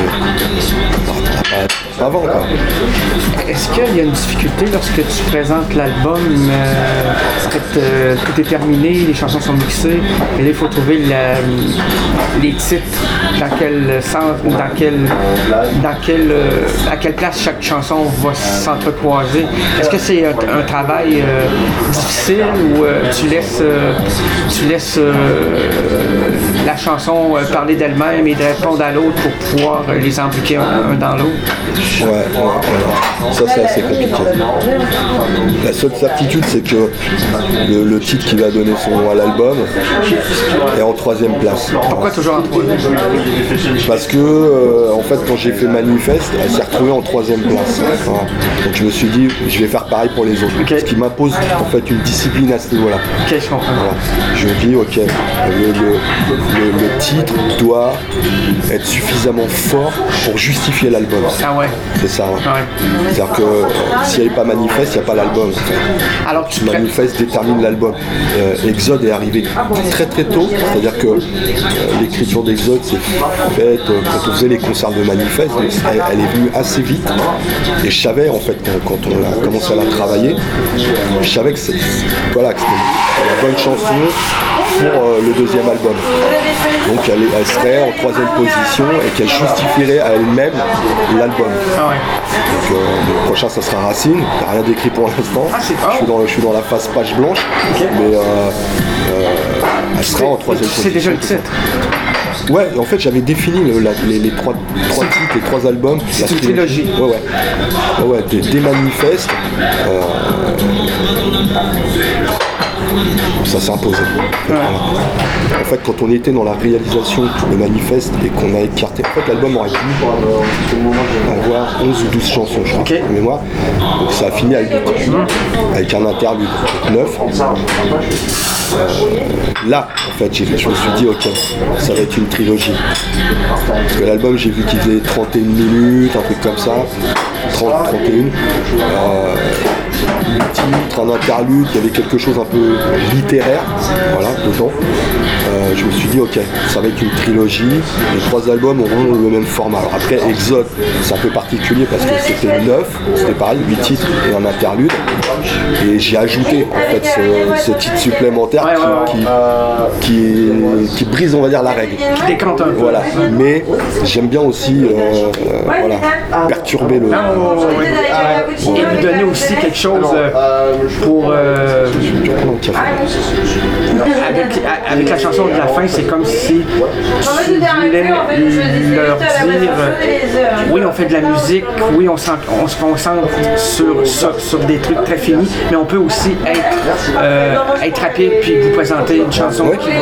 Pas avant, quoi. Est-ce qu'il y a une difficulté lorsque tu présentes l'album, euh, que euh, tout est terminé, les chansons sont mixées, et là il faut trouver la, les titres, dans quel sens, dans quel, dans quel, euh, à quelle place chaque chanson va s'entrecroiser. Est-ce que c'est un, un travail euh, difficile ou euh, tu laisses, euh, tu laisses euh, la chanson euh, parler d'elle-même et de répondre à l'autre pour pouvoir euh, les imbriquer un, un dans l'autre? Ouais, ouais, ouais. Ça c'est assez compliqué. La seule certitude c'est que le, le titre qui va donner son nom à l'album est en troisième place. Pourquoi toujours en troisième? Parce que euh, en fait quand j'ai fait Manifeste, elle s'est retrouvée en troisième place. Voilà. Donc je me suis dit je vais faire pareil pour les autres. Okay. Ce qui m'impose en fait une discipline à ce niveau-là. Okay, je comprends. Voilà. Je me dis ok, le, le, le, le titre doit être suffisamment fort pour justifier l'album. Ah ouais. C'est ça, ouais. Ouais. C'est-à-dire que euh, s'il n'y avait pas Manifeste, il n'y a pas l'album. En fait. Alors tu Manifeste pré- détermine l'album. Euh, Exode est arrivé très très tôt, c'est-à-dire que euh, l'écriture d'Exode s'est faite euh, quand on faisait les concerts de Manifeste, donc elle, elle est venue assez vite. Et je savais en fait quand, quand on a commencé à la travailler, je savais que, c'est, voilà, que c'était la bonne chanson pour euh, le deuxième album. Donc elle, elle serait en troisième position et qu'elle justifierait à elle-même l'album. Ah ouais. Donc euh, le prochain ça sera Racine, il n'y a rien d'écrit pour l'instant. Ah, c'est je, suis dans, je suis dans la phase page blanche, okay. Mais euh, euh, elle sera en troisième position. C'est déjà le titre. Ouais, en fait j'avais défini le, la, les, les trois, trois titres, les trois albums. C'est une trilogie. Ouais, ouais. Ouais, ouais, des, des manifestes. Euh, ça s'est imposé. Ouais. En fait, quand on était dans la réalisation de Manifeste et qu'on a écarté, en fait, l'album aurait pu avoir onze ou douze chansons, je crois, okay. De mémoire. Donc ça a fini avec, avec un interlude, neuf. Euh, là, en fait, j'ai, je me suis dit, ok, ça va être une trilogie. Parce que l'album, j'ai vu qu'il faisait trente et une minutes, un truc comme ça. trente, trente et une. Euh, titre, un interlude, il y avait quelque chose un peu littéraire, voilà, dedans. Euh, je me suis dit, ok, ça va être une trilogie, les trois albums auront le même format. Alors après, Exode, c'est un peu particulier parce que c'était neuf, c'était pareil, huit titres et un interlude. et j'ai ajouté en fait ce, ce titre supplémentaire Ouais, ouais, qui, qui, qui, qui brise, on va dire, la règle. Qui décante un peu. Voilà, mais j'aime bien aussi euh, euh, voilà, perturber le. Ah, ouais, ouais, ouais. Et lui donner aussi quelque chose euh, pour. Euh, avec, avec la chanson de la fin, c'est comme si tu voulais leur dire euh, oui, on fait de la musique, oui, on, on se concentre sur, sur, sur des trucs très finis, mais on peut aussi être, euh, être rapide puis vous présenter une chanson ouais. qui va.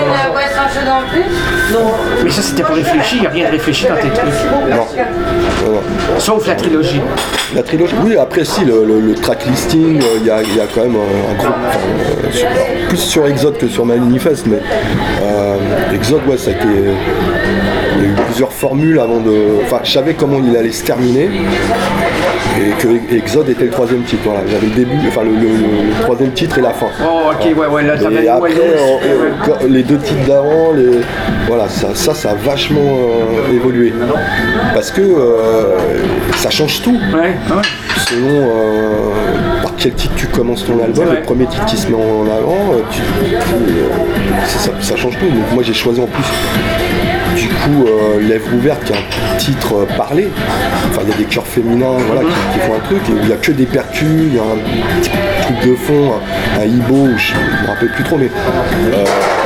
Mais ça, c'était pas réfléchi, il n'y a rien de réfléchi dans tes trucs. Non. Non, non. Sauf la trilogie. La trilogie, oui, après si, le, le, le track listing, il euh, y, a, y a quand même un, un gros. Enfin, euh, sur, plus sur Exode que sur Manifest, mais euh, Exode, ouais, ça a été. Il y a eu plusieurs formules avant de. Enfin, je savais comment il allait se terminer. Et que Exode était le troisième titre. Voilà. J'avais le début, enfin le, le, le troisième titre et la fin. Oh, ok, ouais, ouais, là, et après, on, on, les deux titres d'avant, les... voilà, ça, ça, ça a vachement euh, évolué. Parce que euh, ça change tout. Ouais, ouais. Selon euh, par quel titre tu commences ton album, le premier titre qui se met en avant, tu, tu, euh, ça, ça change tout. Donc moi j'ai choisi en plus. Du coup, euh, Lèvres ouvertes, qui est un titre euh, parlé, enfin il y a des chœurs féminins voilà, qui, qui font un truc, et où il n'y a que des percus, il y a un petit truc de fond, un, un hibo, je ne me rappelle plus trop, mais euh,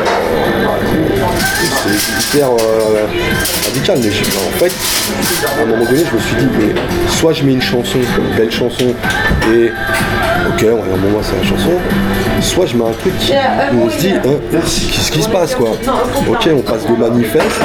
c'est hyper euh, radical. Mais je, en fait, à un moment donné, je me suis dit, mais soit je mets une chanson, une belle chanson, et ok, ouais, à un moment c'est la chanson, soit je mets un truc qui, où on se dit, hein, qu'est-ce qui se passe quoi. Ok, on passe de Manifeste.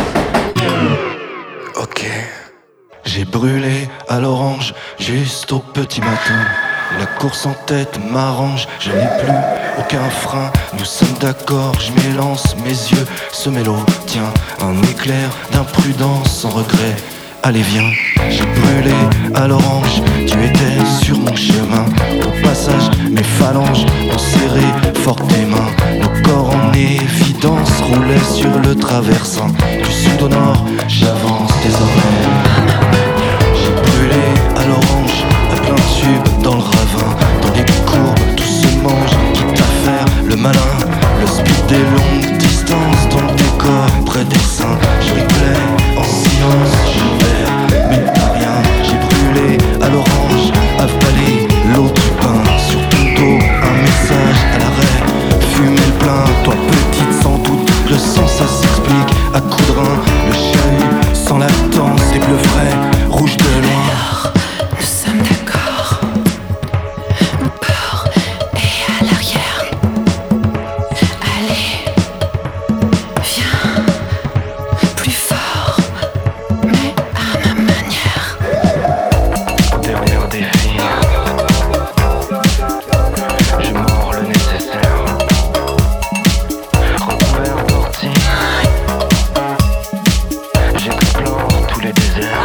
Ok, j'ai brûlé à l'orange juste au petit matin. La course en tête m'arrange, je n'ai plus aucun frein. Nous sommes d'accord, je m'élance, mes yeux se mélodient. Tiens, un éclair d'imprudence sans regret. Allez viens, j'ai brûlé à l'orange, tu étais sur mon chemin. Au passage, mes phalanges ont serré fort tes mains. Nos corps en évidence roulaient sur le traversin. Du sud au nord, j'avance désormais. J'ai brûlé à l'orange, à plein tube dans le ravin. Dans les courbes, tout se mange, quitte à faire le malin. Le speed des longues distances dans le décor, près des seins. Je replay en silence, je perds, mais pas rien. J'ai brûlé à l'orange, avalé l'eau du pain. Sur ton dos, un message à l'arrêt, fumer le plein. Toi petite sans doute, le sang ça s'explique. À coups de rein, le chahut sans latence. Les bleus frais, rouges de loin. Alors, nous sommes d'accord. Mon corps est à l'arrière. Allez, viens, plus fort, mais à ma manière. Dernier défi, je mords le nécessaire. Recouvert d'ortie, j'explore tous les déserts.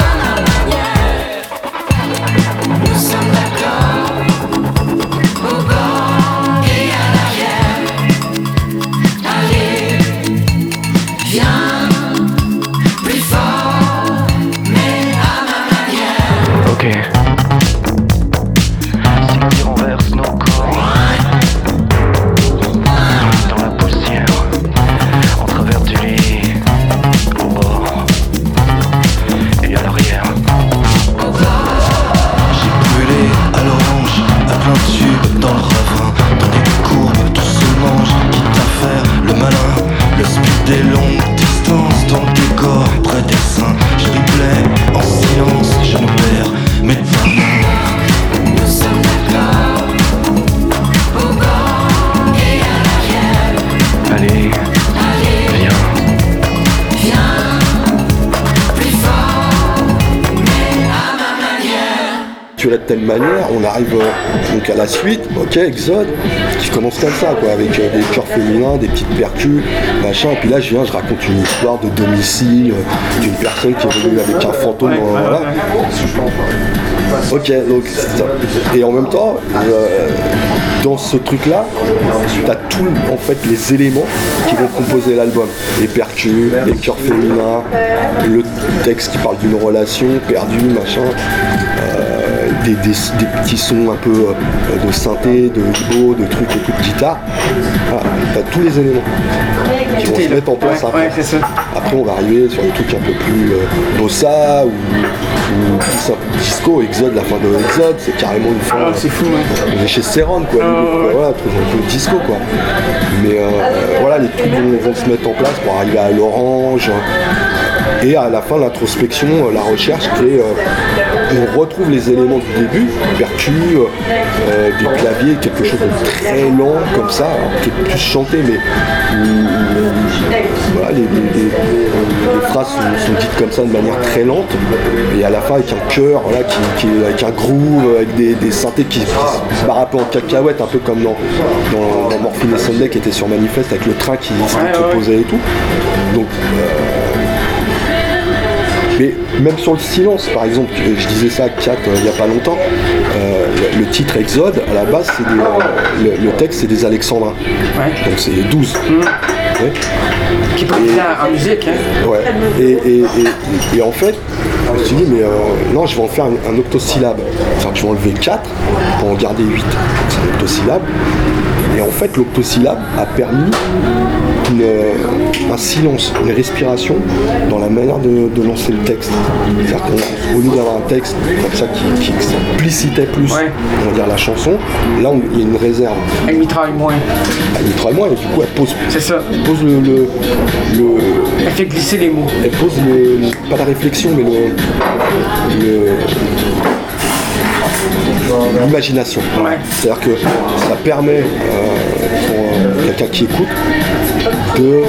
Nous sommes d'accord. Au bord et à l'arrière. Allez, viens, plus fort, mais à ma manière. Ok. Si qui renverse nos corps dans la poussière, en travers du lit, au bord et à l'arrière. J'ai brûlé à l'orange, à plein tube dans le ravin. Dans des courbes, tout se mange, quitte à faire le malin. Le speed des longues distances dans le décor, près des seins. Je replay en silence, je me perds, mais pas main. Nous sommes d'accord. Au bord et à l'arrière. Allez, Allez, viens. viens, plus fort, mais à ma manière. Tu l'as de telle manière, on arrive euh, donc à la suite, ok, Exode, qui commence comme ça, quoi, avec euh, des chœurs féminins, des petites percus, machin, et puis là je viens, je raconte une histoire de domicile, euh, d'une personne qui est venue avec un fantôme, euh, voilà. Ok, donc c'est ça. Et en même temps, euh, dans ce truc-là, tu as tous en fait les éléments qui vont composer l'album. Les percus, les chœurs féminins, le texte qui parle d'une relation perdue, machin. Euh, des, des, des petits sons un peu euh, de synthé, de hibo, de trucs et tout, de guitare. Voilà, t'as tous les éléments qui vont se mettre en place ouais, après. Ouais, c'est ça. Après, on va arriver sur des trucs un peu plus euh, bossa ou, ou plus simple. Disco, Exode, la fin de Exode, c'est carrément une fin. Ah, c'est fou, ouais. On est chez Céron, quoi. Ah, Le- ouais. Voilà, truc un peu disco, quoi. Mais euh, voilà, les trucs vont, vont se mettre en place pour arriver à l'orange. Et à la fin, l'introspection, euh, la recherche, qui est, euh, on retrouve les éléments du début, percus, euh, des claviers, quelque chose de très lent comme ça, alors, qui est plus chanté, mais où, où, voilà, les, les- les- les phrases sont, sont dites comme ça de manière très lente, et à la fin avec un chœur, voilà, qui, qui est avec un groove, avec des, des synthés qui, qui se barrent un peu en cacahuète, un peu comme dans, dans, dans Morphine et Sunday qui était sur Manifest avec le train qui, qui ouais. posait et tout. Donc euh, mais même sur le silence, par exemple, je disais ça à Kat euh, il n'y a pas longtemps, euh, le, le titre Exode, à la base, c'est des, euh, le, le texte, c'est des alexandrins. Ouais. Donc c'est douze. Mmh. Ouais. Qui peut être en musique, hein. Ouais. Et, et, et, et en fait, je me suis dit, mais euh, non, je vais en faire un, un octosyllabe. C'est-à-dire que je vais enlever quatre pour en garder huit. C'est un octosyllabe. Et en fait, l'octosyllabe a permis une, un silence, une respiration dans la manière de, de lancer le texte. C'est-à-dire qu'au lieu d'avoir un texte comme ça qui, qui explicitait plus, Ouais. on va dire, la chanson, là, on- il y a une réserve. Elle mitraille moins. Elle mitraille moins et du coup, elle pose, C'est ça. elle pose le, le, le- Elle fait glisser les mots. elle pose le, le- pas la réflexion, mais le, le- l'imagination. Ouais. C'est-à-dire que ça permet euh, pour euh, quelqu'un qui écoute de, euh,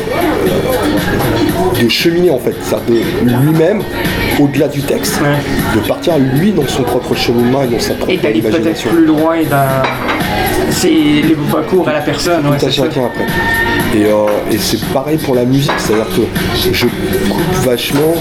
de cheminer en fait, c'est-à-dire de lui-même au-delà du texte, Ouais. de partir lui dans son propre cheminement et dans sa Et propre d'aller peut-être imagination. plus loin dans. C'est les recours à la personne, ouais, Tout à c'est ça. chacun après. Et, euh, et c'est pareil pour la musique, c'est-à-dire que je coupe vachement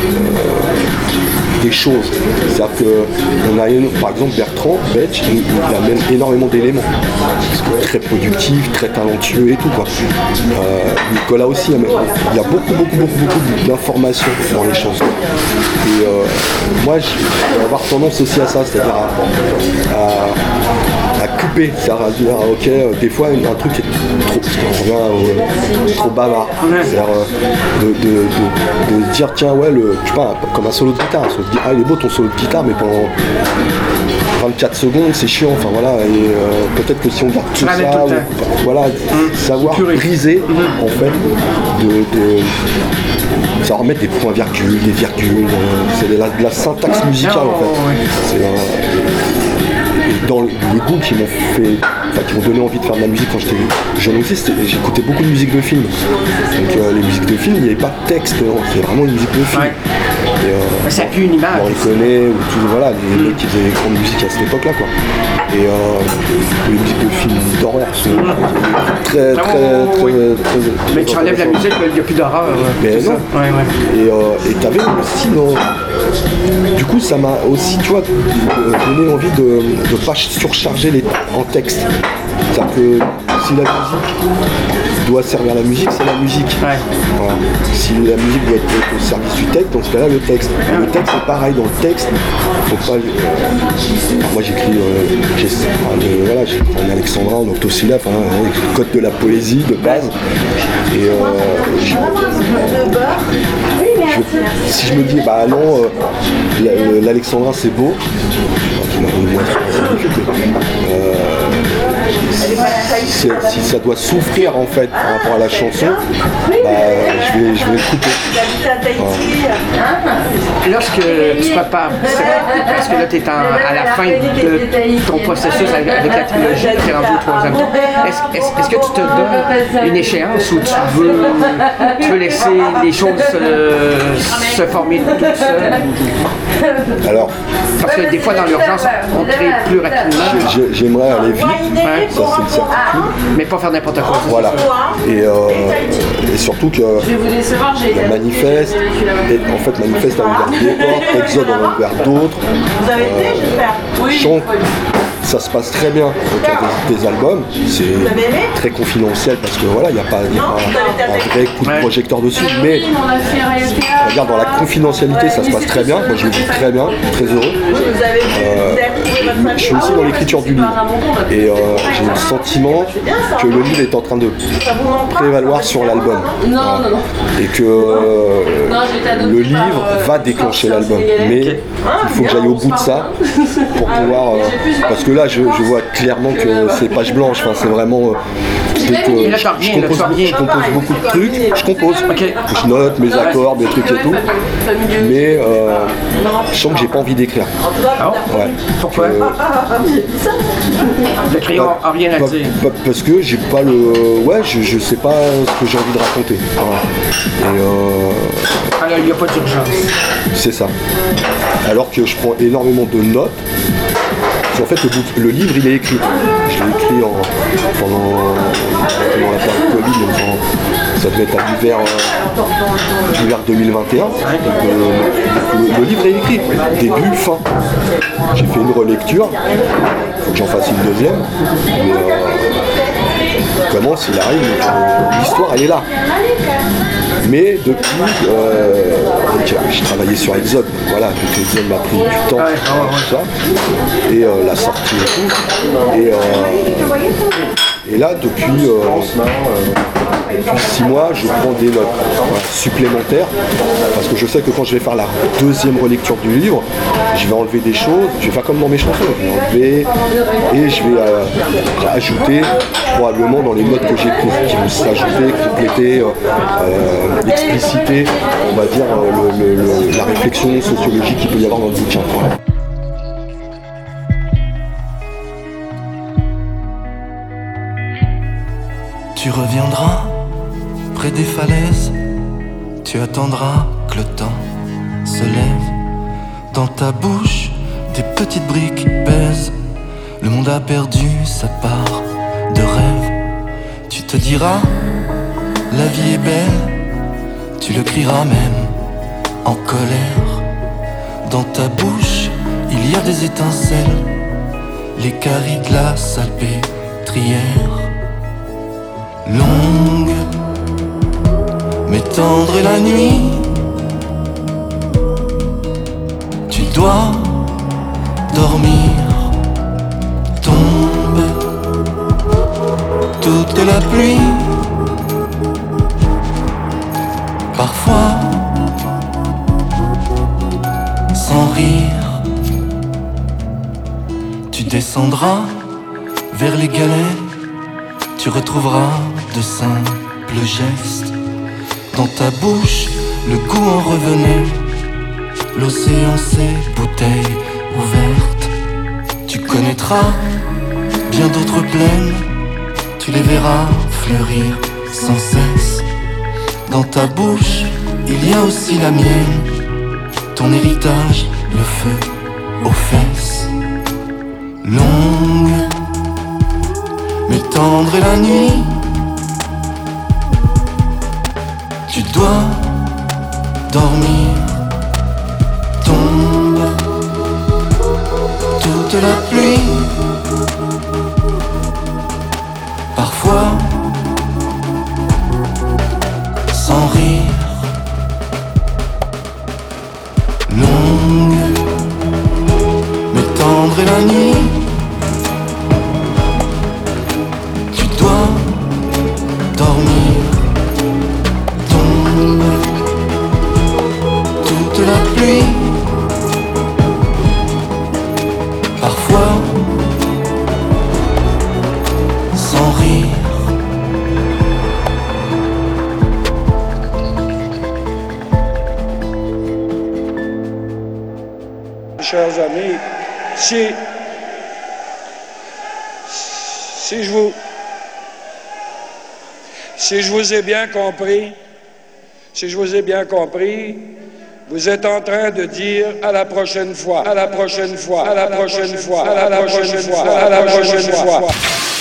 euh, des choses. C'est-à-dire qu'on a, une- par exemple, Bertrand Betch, il, il amène énormément d'éléments. Parce que très productif, très talentueux et tout, quoi. Euh, Nicolas aussi, il y a beaucoup, beaucoup, beaucoup, beaucoup d'informations dans les chansons. Et euh, moi, je vais avoir tendance aussi à ça, c'est-à-dire à, à- à couper, c'est-à-dire à dire, ok, euh, des fois, un truc est trop, parce qu'on revient au- trop bavard. C'est-à-dire euh, de, de, de, de dire, tiens, ouais, le, je sais pas, comme un solo de guitare, un solo de guitare, ah, il est beau ton solo de guitare, mais pendant vingt-quatre secondes, c'est chiant, enfin voilà, et euh, peut-être que si on garde tout ramènes ça, tout le ou- temps. voilà, savoir Purée. briser, en fait, de, de ça remet des points virgules, des virgules, euh, c'est de la, de la syntaxe musicale en fait. C'est, euh, et dans les goûts qui m'ont fait, enfin qui m'ont donné envie de faire de la musique quand j'étais jeune aussi, c'était- j'écoutais beaucoup de musique de film. Donc euh, les musiques de film, il n'y avait pas de texte, hein, c'est vraiment une musique de film. Ouais. Et, euh, Ça pue une image. on les connaît, ou tout, voilà, les mecs qui faisaient des grandes musiques à cette époque-là, quoi. Et euh, les musiques de films d'horreur sont très, très, Ah, très, ouais, très, ouais, ouais. très, Mais très tu enlèves la intéressantes. musique, il n'y a plus d'horreur. ouais. Mais C'est non. ça. Ouais, ouais. Et euh, et t'avais aussi dans... Du coup, ça m'a aussi, tu vois, euh, donné envie de ne pas surcharger les... en texte. C'est-à-dire que si la musique doit servir à la musique, c'est la musique. Ouais. Voilà. Si la musique doit être au service du texte, dans ce cas-là, le texte. Le texte, c'est pareil. Dans le texte, faut pas... Alors, moi, j'écris... Euh, j'ai enfin, de- voilà, j'ai un alexandrin en octosyllabe, enfin, hein, le code de la poésie de base. Et euh, je- je- si je me dis, bah non, euh, la- l'alexandrin c'est beau, qui m'a donné moins euh, si, si ça doit souffrir en fait par rapport à la chanson, bah, je vais, je vais le couper. Lorsque tu prépares, parce que là tu es à la fin de ton processus avec avec la trilogie, tu es rendu au troisième tour, est-ce est-ce- est-ce que tu te donnes une échéance où tu veux, tu veux laisser les choses euh, se former toutes seules? Alors, Parce que des fois dans l'urgence, on crée plus rapidement, j'ai- j'aimerais aller vite, Ouais. ça c'est une certitude. mais pas faire n'importe quoi. Voilà. Et, euh, et surtout que il y a Manifeste, et en fait Manifeste a ouvert des portes, Exode en a ouvert d'autres. Euh, Chant ça se passe très bien quand il y a des, des albums. C'est très confidentiel parce que voilà, il n'y a pas, y a pas un vrai coup de projecteur dessus. Mais regarde, dans la confidentialité, ça se passe très bien. Moi, je le vis très bien, très heureux. Euh, je suis aussi dans l'écriture du livre. Et euh, j'ai le sentiment que le livre est en train de prévaloir sur l'album. Voilà. Et que euh, le livre va déclencher l'album. Mais il faut que j'aille au bout de ça pour pouvoir... Euh, parce que là, je, je vois clairement que c'est page blanche. Enfin, c'est vraiment... Euh, dès que je, je, compose, je compose beaucoup de trucs. Je compose. Je note mes accords, mes trucs et tout. Mais euh, je sens que j'ai pas envie d'écrire. Ouais. Pourquoi D'écrire en rien à dire. Parce que j'ai pas le... Ouais, je, je sais pas ce que j'ai envie de raconter. Voilà. Et euh... Alors, il n'y a pas d'urgence. C'est ça. Alors que je prends énormément de notes. En fait, le, le livre, il est écrit. Je l'ai écrit en, pendant, pendant la période Covid, donc en, ça devait être à l'hiver, euh, l'hiver deux mille vingt et un. Donc, euh, le, le livre est écrit, début, fin. J'ai fait une relecture, il faut que j'en fasse une deuxième. Mais euh, comment s'il arrive, euh, l'histoire, elle est là. Mais depuis, euh, donc, j'ai travaillé sur Exode, voilà, donc Exode m'a pris du temps, tout ça, et euh, la sortie et tout. Et, euh, et là, depuis, euh, depuis six mois, je prends des notes voilà, supplémentaires, parce que je sais que quand je vais faire la deuxième relecture du livre, je vais enlever des choses, je vais faire comme dans mes chansons, je vais enlever et je vais euh, ajouter probablement dans les notes que j'ai prises, qui vont s'ajouter, compléter, euh, euh, expliciter, on va dire, euh, le, le, la réflexion sociologique qu'il peut y avoir dans le bouquin. Voilà. Tu reviendras près des falaises, tu attendras que le temps se lève. Dans ta bouche, des petites briques pèsent. Le monde a perdu sa part de rêve. Tu te diras, la vie est belle. Tu le crieras même en colère. Dans ta bouche, il y a des étincelles. Les caries de la salpêtrière. Longue, mais tendre est la nuit. Tu dois dormir. Tombe toute la pluie. Parfois, sans rire, tu descendras vers les galets. Tu retrouveras de simples gestes. Dans ta bouche, le goût en revenait. L'océan, ses bouteilles ouvertes. Tu connaîtras bien d'autres plaines. Tu les verras fleurir sans cesse. Dans ta bouche, il y a aussi la mienne. Ton héritage, le feu aux fesses. Longue, mais tendre est la nuit. Tu dois dormir. Tombe toute la pluie. Parfois, sans rire. Longue, mais tendre est la nuit. Tu dois dormir. Tombe toute la pluie. Parfois, sans rire. Chers amis, si, si je vous, si je vous ai bien compris, si je vous ai bien compris, vous êtes en train de dire à la prochaine fois, à la prochaine fois, à la prochaine fois, à la prochaine fois, à la prochaine fois.